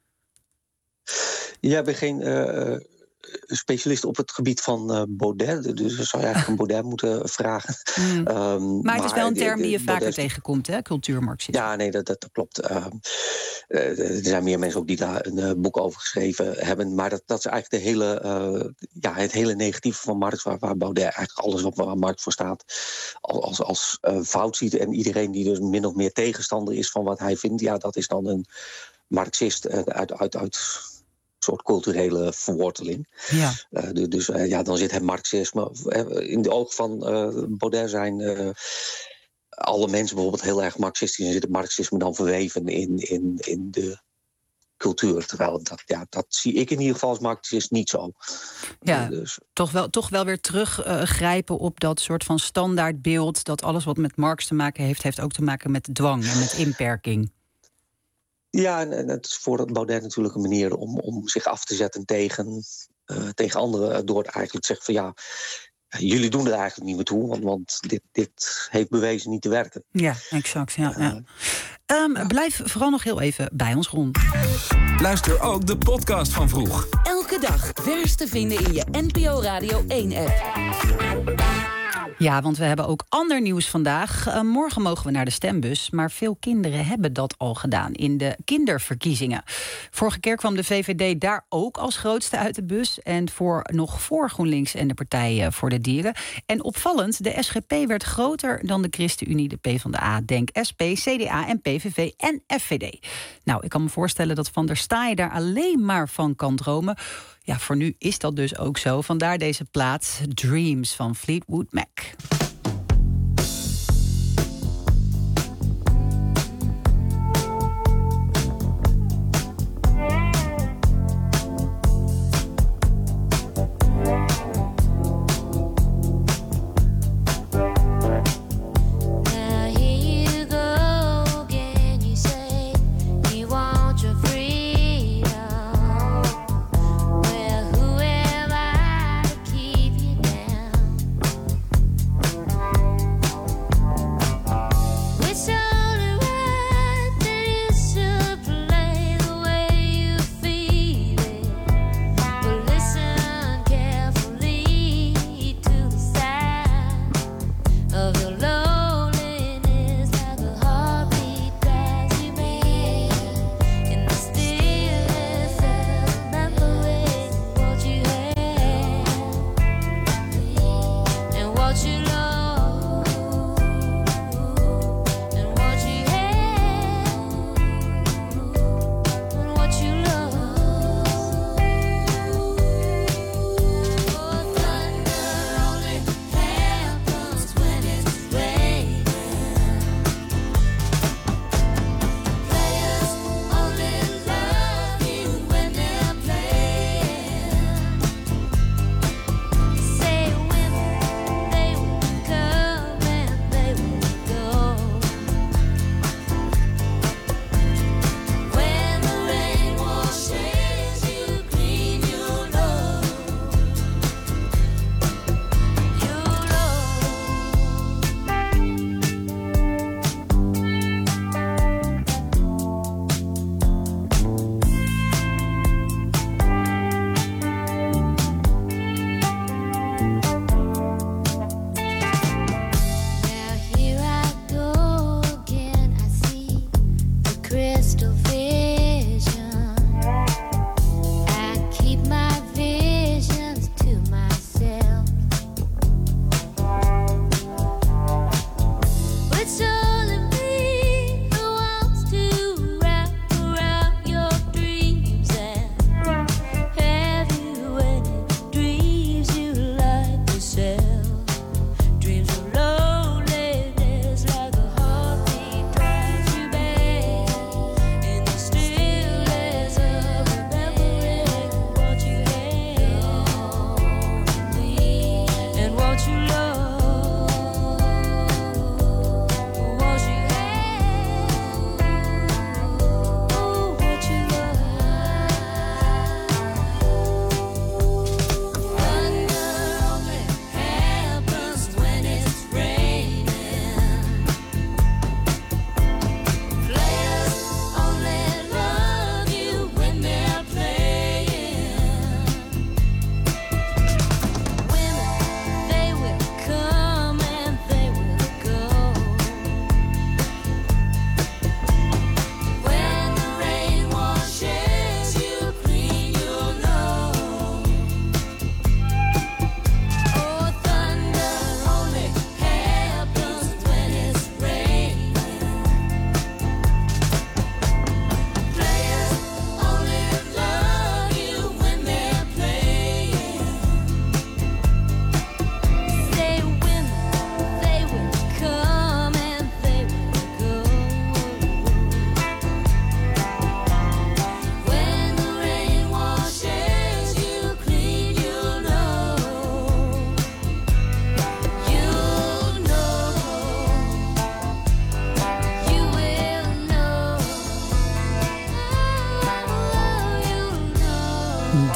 Ja, ik ben geen Uh, specialist op het gebied van uh, Baudet. Dus zou je eigenlijk een Baudet moeten vragen. Mm. Um, maar het maar is wel een term die je Baudet vaker tegenkomt, hè? Cultuurmarxisme. Ja, nee, dat, dat, dat klopt. Uh, uh, er zijn meer mensen ook die daar een uh, boek over geschreven hebben. Maar dat, dat is eigenlijk de hele, uh, ja, het hele negatieve van Marx, waar, waar Baudet eigenlijk alles wat waar Marx voor staat, als, als, als uh, fout ziet. En iedereen die dus min of meer tegenstander is van wat hij vindt, ja, dat is dan een Marxist uh, uit, uit, uit soort culturele verworteling. Ja. Uh, dus uh, ja, dan zit het marxisme. Uh, in de ogen van uh, Baudet zijn uh, alle mensen bijvoorbeeld heel erg marxistisch en zit het marxisme dan verweven in, in, in de cultuur. Terwijl dat, ja, dat zie ik in ieder geval als marxist niet zo. Ja, uh, dus. toch, wel, toch wel weer teruggrijpen uh, op dat soort van standaardbeeld, dat alles wat met Marx te maken heeft, heeft ook te maken met dwang en met inperking. Ja, en het is voor Baudet natuurlijk een manier om, om zich af te zetten tegen, uh, tegen anderen. Door eigenlijk te zeggen van ja, jullie doen er eigenlijk niet meer toe. Want, want dit, dit heeft bewezen niet te werken. Ja, exact. Ja, ja. Um, ja. Blijf vooral nog heel even bij ons rond. Luister ook de podcast van Vroeg. Elke dag vers te vinden in je N P O Radio één app. Ja, want we hebben ook ander nieuws vandaag. Uh, morgen mogen we naar de stembus, maar veel kinderen hebben dat al gedaan in de kinderverkiezingen. Vorige keer kwam de V V D daar ook als grootste uit de bus en voor nog voor GroenLinks en de Partij voor de Dieren. En opvallend, de S G P werd groter dan de ChristenUnie, de PvdA, Denk, S P, C D A en P V V en F V D. Nou, ik kan me voorstellen dat Van der Staaij daar alleen maar van kan dromen. Ja, voor nu is dat dus ook zo. Vandaar deze plaat Dreams van Fleetwood Mac.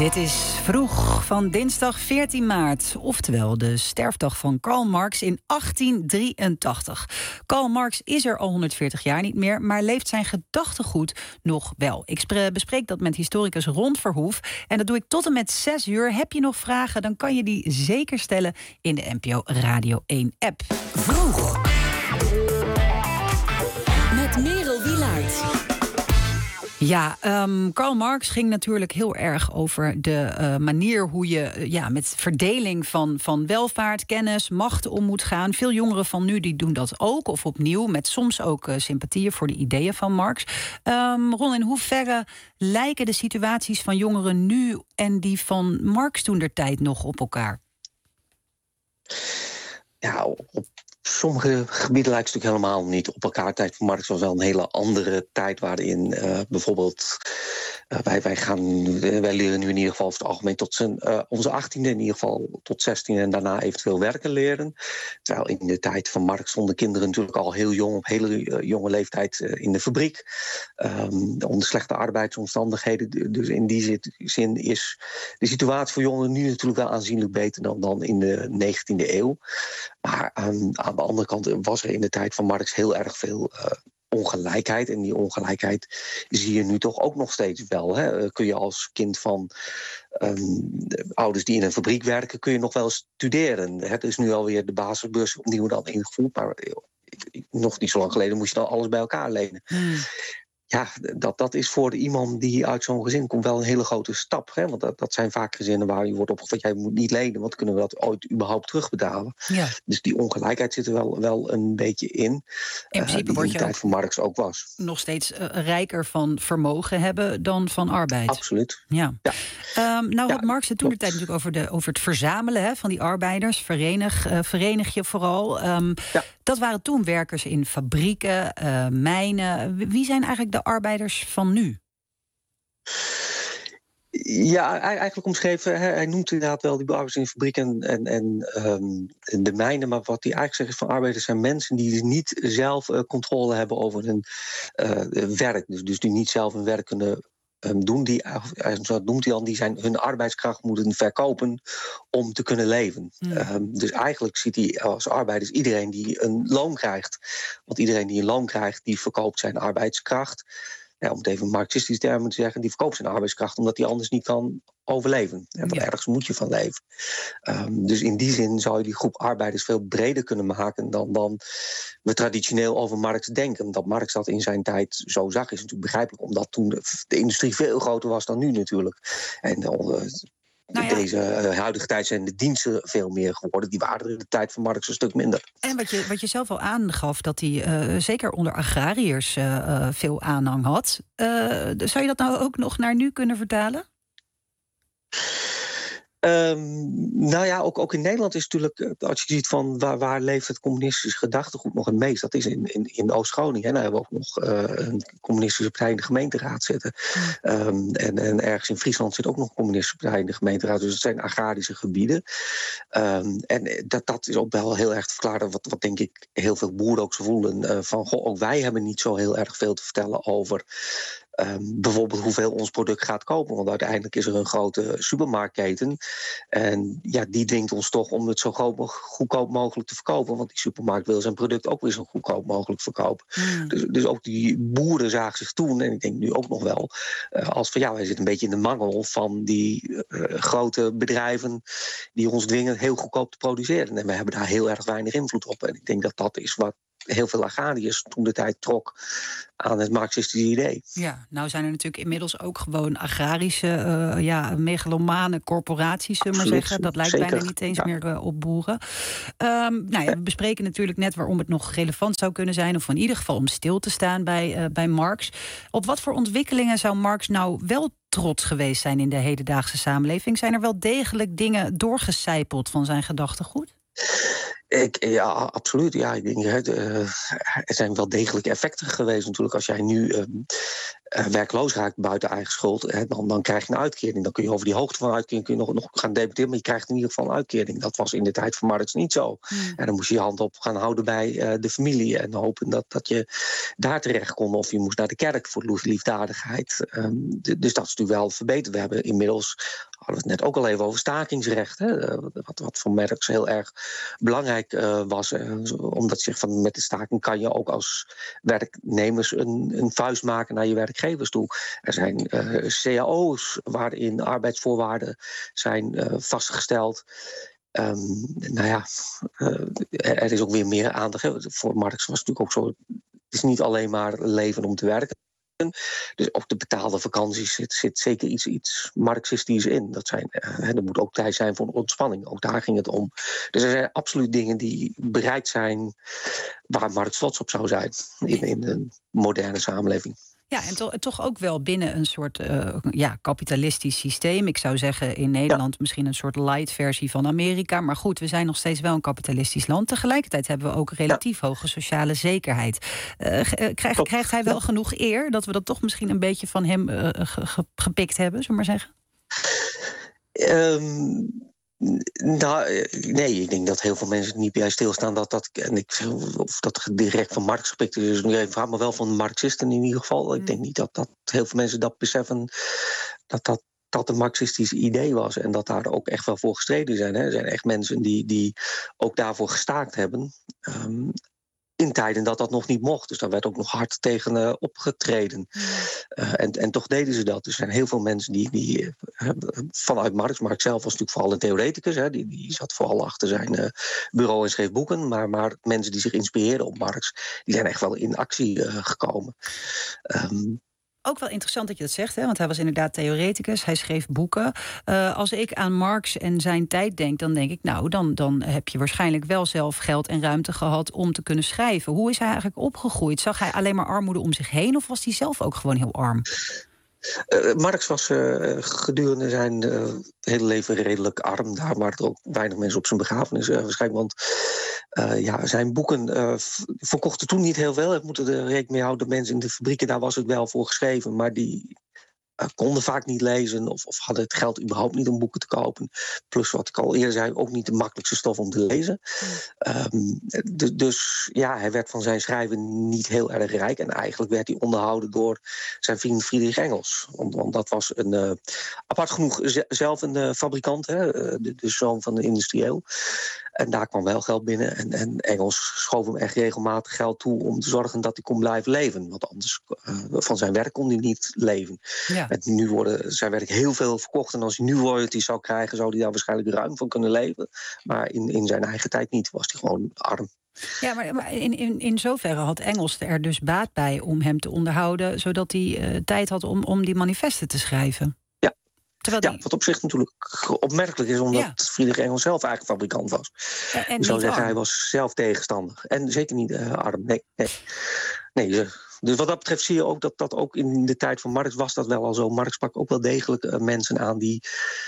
Dit is Vroeg van dinsdag veertien maart. Oftewel de sterfdag van Karl Marx in achttien drieëntachtig. Karl Marx is er al honderdveertig jaar niet meer, maar leeft zijn gedachtegoed nog wel. Ik bespreek dat met historicus Ron Verhoef. En dat doe ik tot en met zes uur. Heb je nog vragen, dan kan je die zeker stellen in de N P O Radio één app. Vroeg. Met Merel Wielaert. Ja, um, Karl Marx ging natuurlijk heel erg over de uh, manier hoe je uh, ja, met verdeling van, van welvaart, kennis, macht om moet gaan. Veel jongeren van nu die doen dat ook, of opnieuw, met soms ook uh, sympathieën voor de ideeën van Marx. Um, Ron, in hoeverre lijken de situaties van jongeren nu en die van Marx toentertijd nog op elkaar? Ja, op sommige gebieden lijkt het natuurlijk helemaal niet op elkaar. De tijd van Marx was wel een hele andere tijd waarin uh, bijvoorbeeld uh, wij, wij gaan, uh, wij leren nu in ieder geval over het algemeen tot zijn, uh, onze achttiende, in ieder geval tot zestiende en daarna eventueel werken leren. Terwijl in de tijd van Marx stonden kinderen natuurlijk al heel jong, op hele uh, jonge leeftijd uh, in de fabriek. Um, onder slechte arbeidsomstandigheden. Dus in die zin is de situatie voor jongeren nu natuurlijk wel aanzienlijk beter dan, dan in de negentiende eeuw. Maar aan, aan de andere kant was er in de tijd van Marx heel erg veel uh, ongelijkheid. En die ongelijkheid zie je nu toch ook nog steeds wel. Hè. Kun je als kind van um, ouders die in een fabriek werken, kun je nog wel studeren. Het is nu alweer de basisbeurs opnieuw dan ingevoerd. Maar nog niet zo lang geleden moest je dan alles bij elkaar lenen. Hmm. Ja, dat, dat is voor iemand die uit zo'n gezin komt wel een hele grote stap. Hè? Want dat, dat zijn vaak gezinnen waar je wordt opgevat, jij moet niet lenen, want kunnen we dat ooit überhaupt terugbetalen? Ja. Dus die ongelijkheid zit er wel, wel een beetje in. In principe uh, die word je in de tijd van Marx ook was. Nog steeds uh, rijker van vermogen hebben dan van arbeid. Absoluut. Ja. Ja. Um, nou ja, had Marx het toen de tijd natuurlijk over, de, over het verzamelen hè, van die arbeiders. Verenig, uh, verenig je vooral. Um, ja. Dat waren toen werkers in fabrieken, uh, mijnen. Wie zijn eigenlijk de arbeiders van nu? Ja, eigenlijk omschreven, hij noemt inderdaad wel die arbeiders in de fabriek en, en, en um, de mijnen. Maar wat hij eigenlijk zegt is van arbeiders zijn mensen die niet zelf uh, controle hebben over hun uh, werk. Dus, dus die niet zelf hun werk kunnen um, doen. Die, zo noemt hij dan, die zijn hun arbeidskracht moeten verkopen om te kunnen leven. Mm. Um, dus eigenlijk ziet hij als arbeiders iedereen die een loon krijgt. Want iedereen die een loon krijgt, die verkoopt zijn arbeidskracht. Ja, om het even marxistische termen te zeggen, die verkoopt zijn arbeidskracht omdat hij anders niet kan overleven. En ja. Ergens moet je van leven. Um, dus in die zin zou je die groep arbeiders veel breder kunnen maken dan, dan we traditioneel over Marx denken. Dat Marx dat in zijn tijd zo zag is natuurlijk begrijpelijk, omdat toen de, de industrie veel groter was dan nu natuurlijk. En uh, Nou ja. Deze uh, huidige tijd zijn de diensten veel meer geworden. Die waren er in de tijd van Marx een stuk minder. En wat je, wat je zelf al aangaf, dat hij uh, zeker onder agrariërs uh, uh, veel aanhang had. Uh, zou je dat nou ook nog naar nu kunnen vertalen? Um, nou ja, ook, ook in Nederland is natuurlijk, als je ziet van waar, waar leeft het communistische gedachtegoed nog het meest, dat is in, in, in Oost-Groningen. Daar hebben we ook nog uh, een communistische partij in de gemeenteraad zitten. Um, en, en ergens in Friesland zit ook nog een communistische partij in de gemeenteraad. Dus het zijn agrarische gebieden. Um, en dat, dat is ook wel heel erg te verklaren, wat, wat denk ik heel veel boeren ook zo voelen. Uh, van, goh, ook wij hebben niet zo heel erg veel te vertellen over Um, bijvoorbeeld hoeveel ons product gaat kopen. Want uiteindelijk is er een grote supermarktketen. En ja, die dwingt ons toch om het zo goedkoop mogelijk te verkopen. Want die supermarkt wil zijn product ook weer zo goedkoop mogelijk verkopen. Mm. Dus, dus ook die boeren zagen zich toen, en ik denk nu ook nog wel, uh, als van ja, wij zitten een beetje in de mangel van die uh, grote bedrijven die ons dwingen heel goedkoop te produceren. En we hebben daar heel erg weinig invloed op. En ik denk dat dat is wat heel veel agrariërs toen de tijd trok aan het marxistische idee. Ja, nou zijn er natuurlijk inmiddels ook gewoon agrarische, uh, ja, megalomane corporaties, zullen we maar zeggen. Dat lijkt Zeker. bijna niet eens ja. meer uh, op boeren. Um, nou ja, we bespreken natuurlijk net waarom het nog relevant zou kunnen zijn, of in ieder geval om stil te staan bij, uh, bij Marx. Op wat voor ontwikkelingen zou Marx nou wel trots geweest zijn in de hedendaagse samenleving? Zijn er wel degelijk dingen doorgecijpeld van zijn gedachtegoed? Ik, ja, absoluut. Ja, ik denk, hè, uh, er zijn wel degelijk effecten geweest natuurlijk. Als jij nu uh, uh, werkloos raakt buiten eigen schuld, hè, dan, dan krijg je een uitkering. Dan kun je over die hoogte van de uitkering kun je nog, nog gaan debatteren, maar je krijgt in ieder geval een uitkering. Dat was in de tijd van Marx niet zo. Mm. En dan moest je je hand op gaan houden bij uh, de familie en hopen dat, dat je daar terecht kon. Of je moest naar de kerk voor liefdadigheid. Um, d- dus dat is natuurlijk wel verbeterd. We hebben inmiddels, hadden we het net ook al even over stakingsrecht. Hè, wat, wat voor Marx heel erg belangrijk uh, was. Uh, omdat zich van met de staking kan je ook als werknemers een, een vuist maken naar je werkgevers toe. Er zijn uh, C A O's waarin arbeidsvoorwaarden zijn uh, vastgesteld. Um, nou ja, uh, er is ook weer meer aandacht. Hè. Voor Marx was het natuurlijk ook zo. Het is niet alleen maar leven om te werken. Dus ook de betaalde vakanties zit, zit zeker iets, iets marxistisch in. Dat zijn, uh, er moet ook tijd zijn voor ontspanning. Ook daar ging het om. Dus er zijn absoluut dingen die bereikt zijn waar Marx trots op zou zijn in, in een moderne samenleving. Ja, en to- toch ook wel binnen een soort uh, ja, kapitalistisch systeem. Ik zou zeggen in Nederland ja. misschien een soort light versie van Amerika. Maar goed, we zijn nog steeds wel een kapitalistisch land. Tegelijkertijd hebben we ook relatief ja. hoge sociale zekerheid. Uh, krijgt, krijgt hij wel ja. genoeg eer dat we dat toch misschien een beetje van hem uh, ge- gepikt hebben, zullen we maar zeggen? Um... Nou, nee, ik denk dat heel veel mensen niet bij stilstaan dat dat, en ik, of dat direct van Marx gepikt is, dus nu even vraag, maar wel van Marxisten in ieder geval. Mm. Ik denk niet dat, dat heel veel mensen dat beseffen, dat dat, dat een marxistisch idee was en dat daar ook echt wel voor gestreden zijn. Hè. Er zijn echt mensen die, die ook daarvoor gestaakt hebben. Um, In tijden dat dat nog niet mocht. Dus daar werd ook nog hard tegen uh, opgetreden. Uh, en, en toch deden ze dat. Er zijn heel veel mensen die, die uh, vanuit Marx... Marx zelf was natuurlijk vooral een theoreticus. Hè, die, die zat vooral achter zijn uh, bureau en schreef boeken. Maar, maar mensen die zich inspireerden op Marx... die zijn echt wel in actie uh, gekomen. Um, Ook wel interessant dat je dat zegt, hè? Want hij was inderdaad theoreticus, hij schreef boeken. Uh, als ik aan Marx en zijn tijd denk, dan denk ik... nou, dan, dan heb je waarschijnlijk wel zelf geld en ruimte gehad om te kunnen schrijven. Hoe is hij eigenlijk opgegroeid? Zag hij alleen maar armoede om zich heen of was hij zelf ook gewoon heel arm? Uh, Marx was uh, gedurende zijn uh, hele leven redelijk arm. Daar waren er ook weinig mensen op zijn begrafenis uh, waarschijnlijk. Want uh, ja, zijn boeken uh, verkochten toen niet heel veel. We moeten er rekening mee houden. De mensen in de fabrieken, daar was het wel voor geschreven. Maar die uh, konden vaak niet lezen of, of hadden het geld überhaupt niet om boeken te kopen. Plus wat ik al eerder zei, ook niet de makkelijkste stof om te lezen. Um, d- dus ja, hij werd van zijn schrijven niet heel erg rijk. En eigenlijk werd hij onderhouden door zijn vriend Friedrich Engels. Want, want dat was een uh, apart genoeg z- zelf een uh, fabrikant, hè, de, de zoon van de industrieel. En daar kwam wel geld binnen. En, en Engels schoof hem echt regelmatig geld toe om te zorgen dat hij kon blijven leven. Want anders uh, van zijn werk kon hij niet leven. Ja. En nu worden zijn werk heel veel verkocht. En als hij nu royalties zou krijgen, zou hij daar waarschijnlijk ruim van kunnen leven. Maar in, in zijn eigen tijd niet. Was hij gewoon arm. Ja, maar, maar in, in, in zoverre had Engels er dus baat bij om hem te onderhouden, zodat hij uh, tijd had om, om die manifesten te schrijven. Ja. Terwijl ja, die... wat op zich natuurlijk opmerkelijk is, omdat ja. Friedrich Engels zelf eigenlijk fabrikant was. En, en ik zou zeggen, arm. hij was zelf tegenstander. En zeker niet uh, arm. Nee, nee. nee Dus wat dat betreft zie je ook dat dat ook in de tijd van Marx was dat wel al zo. Marx sprak ook wel degelijk uh, mensen aan die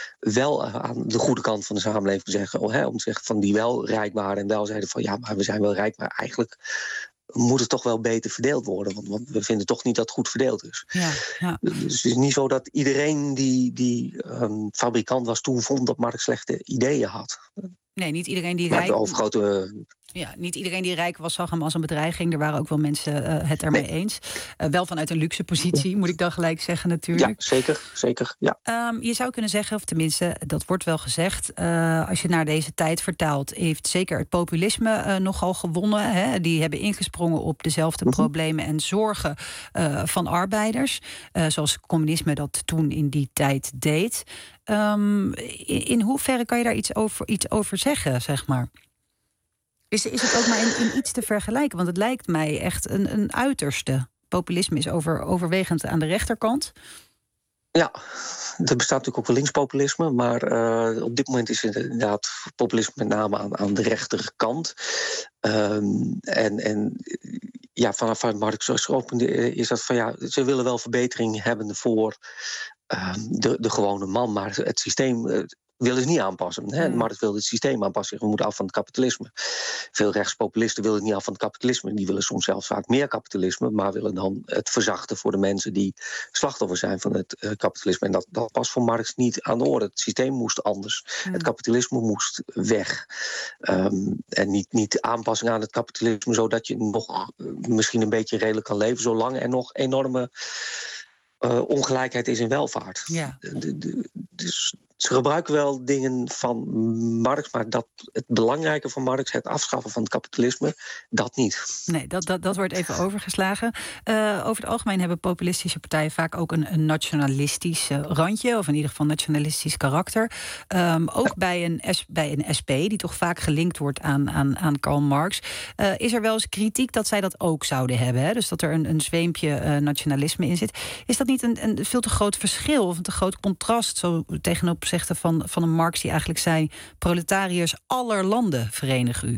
wel uh, aan de goede kant van de samenleving zeggen. Oh, hè, om te zeggen van die wel rijk waren en wel zeiden van ja, maar we zijn wel rijk, maar eigenlijk moet het toch wel beter verdeeld worden. Want, want we vinden toch niet dat het goed verdeeld is. Ja, ja. Dus het is niet zo dat iedereen die, die um, fabrikant was toen vond dat Marx slechte ideeën had. Nee, niet iedereen die maar rijk... overgrote... Ja, niet iedereen die rijk was zag hem als een bedreiging. Er waren ook wel mensen uh, het ermee nee. eens. Uh, wel vanuit een luxe positie, moet ik dan gelijk zeggen natuurlijk. Ja, zeker. zeker ja. Um, je zou kunnen zeggen, of tenminste, dat wordt wel gezegd, Uh, als je naar deze tijd vertaalt, heeft zeker het populisme uh, nogal gewonnen. Hè? Die hebben ingesprongen op dezelfde mm-hmm. problemen en zorgen uh, van arbeiders. Uh, zoals communisme dat toen in die tijd deed. Um, in, in hoeverre kan je daar iets over, iets over zeggen, zeg maar? Is, is het ook maar in, in iets te vergelijken? Want het lijkt mij echt een, een uiterste. Populisme is over, overwegend aan de rechterkant. Ja, er bestaat natuurlijk ook wel linkspopulisme. Maar uh, op dit moment is het inderdaad populisme met name aan, aan de rechterkant. Um, en, en ja, vanaf Marx' oogpunt is dat van ja, ze willen wel verbetering hebben voor uh, de, de gewone man. Maar het systeem Uh, willen ze niet aanpassen. Hè? De markt wil het systeem aanpassen. We moeten af van het kapitalisme. Veel rechtspopulisten willen niet af van het kapitalisme. Die willen soms zelfs vaak meer kapitalisme, maar willen dan het verzachten voor de mensen die slachtoffer zijn van het uh, kapitalisme. En dat, dat was voor Marx niet aan de orde. Het systeem moest anders. Mm. Het kapitalisme moest weg. Um, en niet, niet aanpassing aan het kapitalisme, zodat je nog uh, misschien een beetje redelijk kan leven, zolang er nog enorme uh, ongelijkheid is in welvaart. Ja. De, de, de, dus ze gebruiken wel dingen van Marx, maar dat, het belangrijke van Marx, het afschaffen van het kapitalisme, dat niet. Nee, dat, dat, dat wordt even overgeslagen. Uh, over het algemeen hebben populistische partijen vaak ook een, een nationalistisch uh, randje, of in ieder geval nationalistisch karakter. Um, ook ja. bij, een S, bij een S P, die toch vaak gelinkt wordt aan, aan, aan Karl Marx, uh, is er wel eens kritiek dat zij dat ook zouden hebben. Hè? Dus dat er een, een zweempje uh, nationalisme in zit. Is dat niet een, een veel te groot verschil of een te groot contrast zo tegenop van, van een Marx die eigenlijk zei: proletariërs aller landen, verenig u?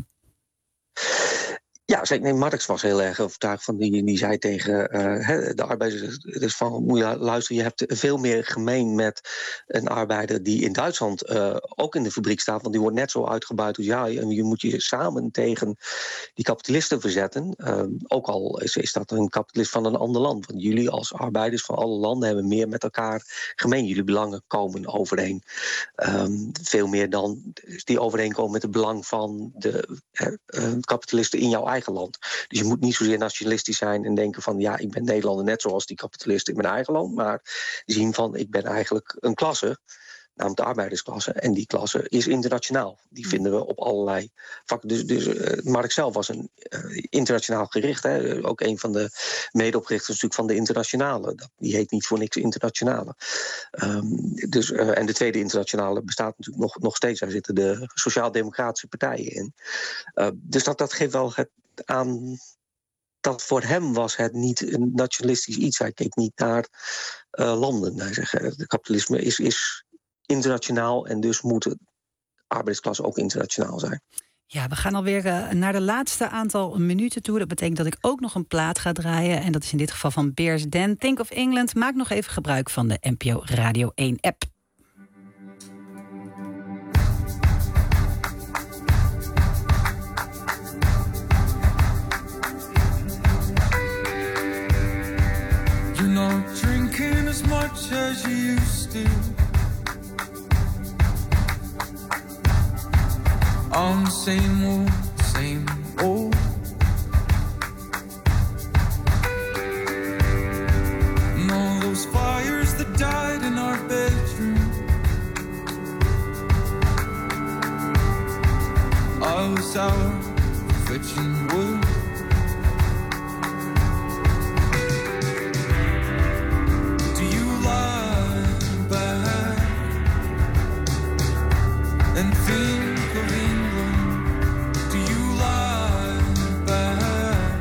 Ja, zeker. Nee, Marx was heel erg overtuigd van die. Die zei tegen uh, de arbeiders: dus van, moet je luisteren, je hebt veel meer gemeen met een arbeider die in Duitsland uh, ook in de fabriek staat, want die wordt net zo uitgebuit als jij. En je moet je samen tegen die kapitalisten verzetten. Uh, ook al is, is dat een kapitalist van een ander land. Want jullie als arbeiders van alle landen hebben meer met elkaar gemeen. Jullie belangen komen overeen. Um, veel meer dan die overeenkomen met het belang van de uh, uh, kapitalisten in jouw eigen land. Dus je moet niet zozeer nationalistisch zijn en denken van ja, ik ben Nederlander net zoals die kapitalisten in mijn eigen land, maar zien van ik ben eigenlijk een klasse, namelijk de arbeidersklasse, en die klasse is internationaal. Die vinden we op allerlei vakken. Dus, dus uh, Marx zelf was een uh, internationaal gericht. Hè. Ook een van de medeoprichters natuurlijk van de Internationale. Dat, die heet niet voor niks Internationale. Um, dus, uh, en de Tweede Internationale bestaat natuurlijk nog, nog steeds. Daar zitten de sociaal-democratische partijen in. Uh, dus dat, dat geeft wel het aan. Dat voor hem was het niet een nationalistisch iets. Hij keek niet naar uh, landen. Hij zegt, uh, de kapitalisme is, is internationaal en dus moet de arbeidersklasse ook internationaal zijn. Ja, we gaan alweer uh, naar de laatste aantal minuten toe. Dat betekent dat ik ook nog een plaat ga draaien. En dat is in dit geval van Bears Den. Think of England. Maak nog even gebruik van de N P O Radio één app. You're not drinking as much as you used to. I'm the same old, same old. And all those fires that died in our bedroom, I was out fetching wood. Do you lie back and think of England? Do you lie back?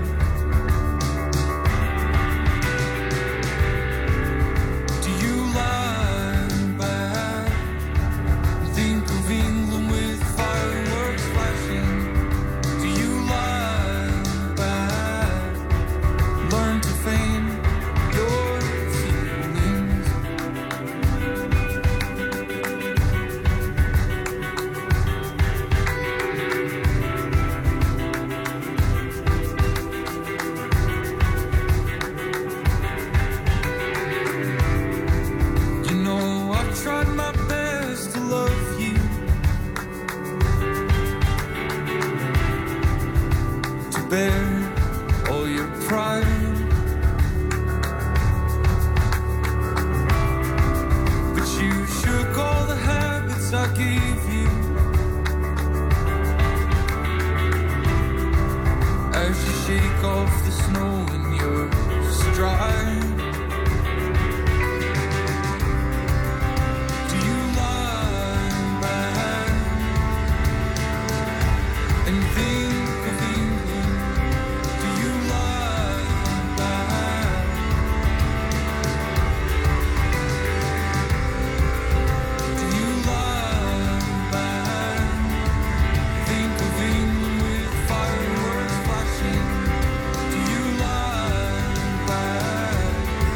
Do you lie back and think of England with fireworks flashing? Do you lie back? Learn to feign your feelings. You know I've tried my best to love you, to bear all your pride, but you shook all the habits I gave you as you shake off the snow in your stride. Do you lie back and think of England? Do you lie back? Do you lie back? Think of England with fireworks flashing. Do you lie back?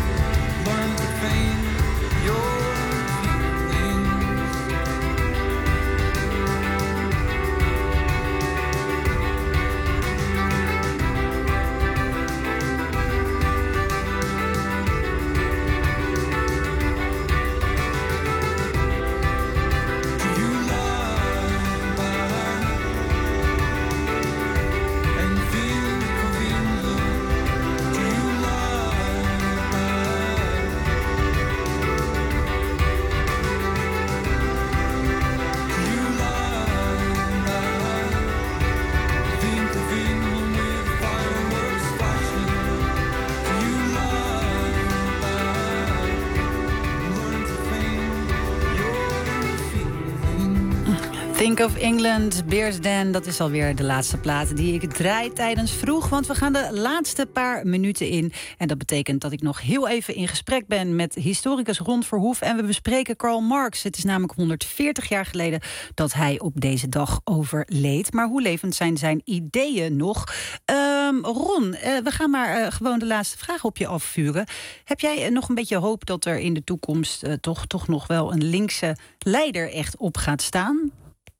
Think of England, Beers Den, dat is alweer de laatste plaat die ik draai tijdens Vroeg. Want we gaan de laatste paar minuten in. En dat betekent dat ik nog heel even in gesprek ben met historicus Ron Verhoef. En we bespreken Karl Marx. Het is namelijk honderdveertig jaar geleden dat hij op deze dag overleed. Maar hoe levend zijn zijn ideeën nog? Um, Ron, uh, we gaan maar uh, gewoon de laatste vraag op je afvuren. Heb jij uh, nog een beetje hoop dat er in de toekomst uh, toch, toch nog wel een linkse leider echt op gaat staan?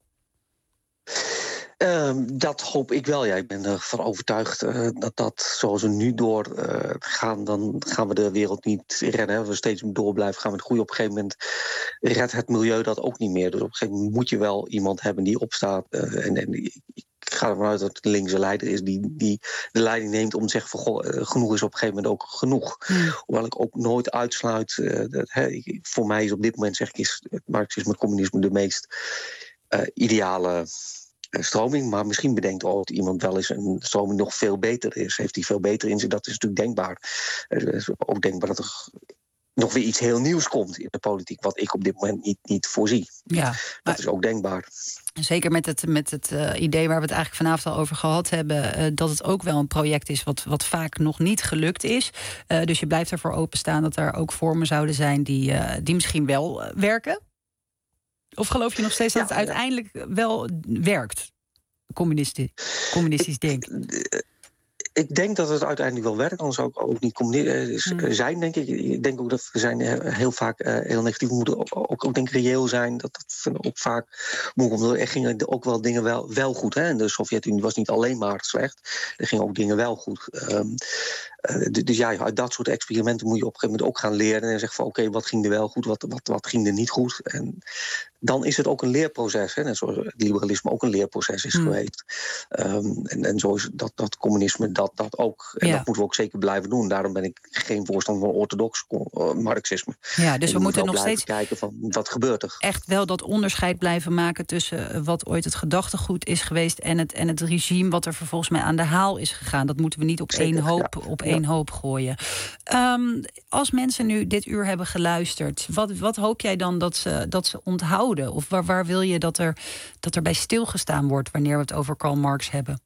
Uh, dat hoop ik wel. Ja, ik ben ervan overtuigd uh, dat dat zoals we nu door uh, gaan, dan gaan we de wereld niet redden. Als we steeds door blijven gaan met groeien. Op een gegeven moment redt het milieu dat ook niet meer. Dus op een gegeven moment moet je wel iemand hebben die opstaat. Uh, en, en ik ga ervan uit dat het een linkse leider is die, die de leiding neemt om te zeggen van goh, uh, genoeg is op een gegeven moment ook genoeg. Hmm. Hoewel ik ook nooit uitsluit. Uh, dat, hè, ik, voor mij is op dit moment zeg ik is het marxisme, het communisme de meest uh, ideale stroming, maar misschien bedenkt ook iemand wel eens een stroming nog veel beter is. Heeft die veel beter in zich, dat is natuurlijk denkbaar. Het is ook denkbaar dat er nog weer iets heel nieuws komt in de politiek, wat ik op dit moment niet, niet voorzie. Ja, dat maar is ook denkbaar. Zeker met het, met het uh, idee waar we het eigenlijk vanavond al over gehad hebben, uh, dat het ook wel een project is wat, wat vaak nog niet gelukt is. Uh, dus je blijft ervoor openstaan dat er ook vormen zouden zijn die, uh, die misschien wel uh, werken. Of geloof je nog steeds dat ja, het uiteindelijk ja. wel werkt? Communistisch, communistisch denken. Ik denk dat het uiteindelijk wel werkt, anders zou ik ook niet communistisch hmm. zijn, denk ik. Ik denk ook dat we zijn heel vaak uh, heel negatief. We moeten ook, ook, ook denk ik reëel zijn. Dat, dat vind ik ook vaak moeilijk. Omdat er gingen ook wel dingen wel, wel goed. Hè? En de Sovjet-Unie was niet alleen maar slecht. Er gingen ook dingen wel goed. Um, uh, dus ja, uit dat soort experimenten moet je op een gegeven moment ook gaan leren. En zeggen van oké, okay, wat ging er wel goed, wat, wat, wat ging er niet goed. En dan is het ook een leerproces. Hè? Net zoals het liberalisme ook een leerproces is hmm. geweest. Um, en, en zo is dat, dat communisme dat, dat ook. En ja. dat moeten we ook zeker blijven doen. Daarom ben ik geen voorstander van orthodox uh, marxisme. Ja, dus we, we moeten nog steeds kijken van wat gebeurt er. Echt wel dat onderscheid blijven maken tussen wat ooit het gedachtegoed is geweest en het, en het regime wat er vervolgens mee aan de haal is gegaan. Dat moeten we niet op zeker, één hoop, ja. op één ja. hoop gooien. Um, als mensen nu dit uur hebben geluisterd, wat, wat hoop jij dan dat ze, dat ze onthouden? Of waar, waar wil je dat er, dat er bij stilgestaan wordt wanneer we het over Karl Marx hebben?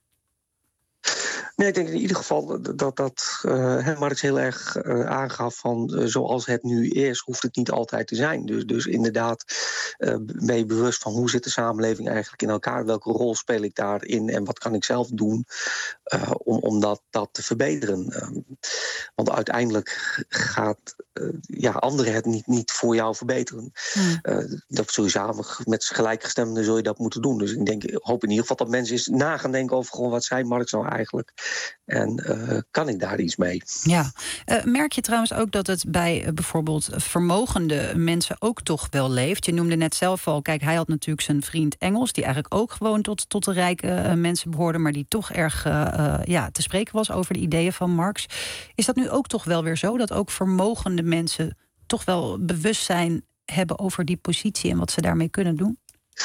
Nee, ik denk in ieder geval dat, dat uh, Marx heel erg uh, aangaf van uh, zoals het nu is, hoeft het niet altijd te zijn. Dus, dus inderdaad uh, ben je bewust van hoe zit de samenleving eigenlijk in elkaar, welke rol speel ik daarin en wat kan ik zelf doen uh, om, om dat, dat te verbeteren. Um, want uiteindelijk gaat uh, ja, anderen het niet, niet voor jou verbeteren. Hmm. Uh, dat zul je samen met gelijkgestemden zul je dat moeten doen. Dus ik denk, ik hoop in ieder geval dat mensen eens na gaan denken over gewoon wat zei Marx nou eigenlijk. En uh, kan ik daar iets mee? Ja. Uh, merk je trouwens ook dat het bij uh, bijvoorbeeld vermogende mensen ook toch wel leeft? Je noemde net zelf al, kijk, hij had natuurlijk zijn vriend Engels, die eigenlijk ook gewoon tot, tot de rijke uh, mensen behoorde, maar die toch erg uh, uh, ja, te spreken was over de ideeën van Marx. Is dat nu ook toch wel weer zo, dat ook vermogende mensen toch wel bewustzijn hebben over die positie en wat ze daarmee kunnen doen?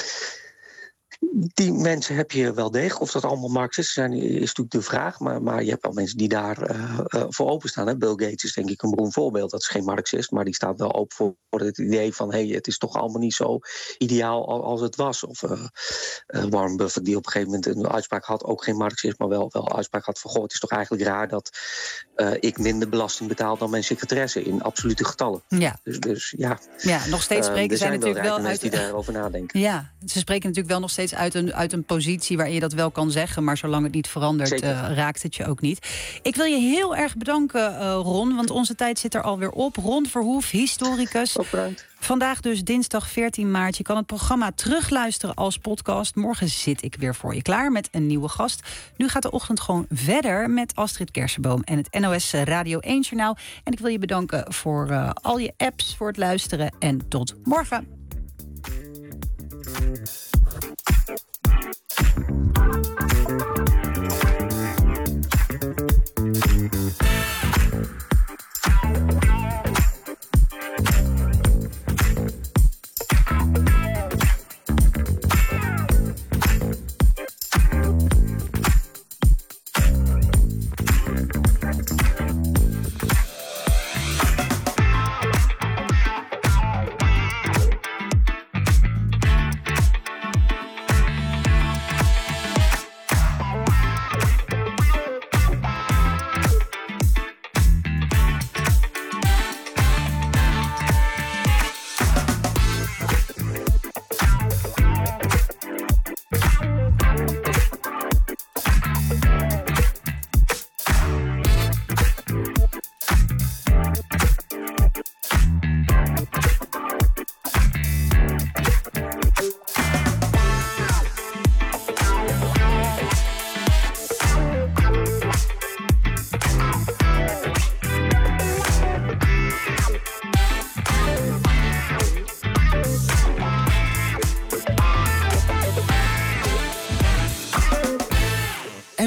Die mensen heb je wel degelijk. Of dat allemaal Marxisten zijn, is natuurlijk de vraag. Maar, maar je hebt wel mensen die daar uh, uh, voor openstaan. Hè. Bill Gates is denk ik een beroemd voorbeeld. Dat is geen Marxist, maar die staat wel open voor het idee van hey, het is toch allemaal niet zo ideaal als het was. Of uh, uh, Warren Buffett, die op een gegeven moment een uitspraak had, ook geen Marxist, maar wel, wel een uitspraak had van goh, het is toch eigenlijk raar dat uh, ik minder belasting betaal dan mijn secretaresse in absolute getallen. Ja. Dus, dus ja. Ja, nog steeds spreken uh, zij natuurlijk wel uit die daarover nadenken. Ja, ze spreken natuurlijk wel nog steeds uit een, uit een positie waarin je dat wel kan zeggen, maar zolang het niet verandert, uh, raakt het je ook niet. Ik wil je heel erg bedanken, uh, Ron, want onze tijd zit er alweer op. Ron Verhoef, historicus. Vandaag dus dinsdag veertien maart. Je kan het programma terugluisteren als podcast. Morgen zit ik weer voor je klaar met een nieuwe gast. Nu gaat de ochtend gewoon verder met Astrid Kersenboom en het N O S Radio één Journaal. En ik wil je bedanken voor uh, al je apps, voor het luisteren en tot morgen.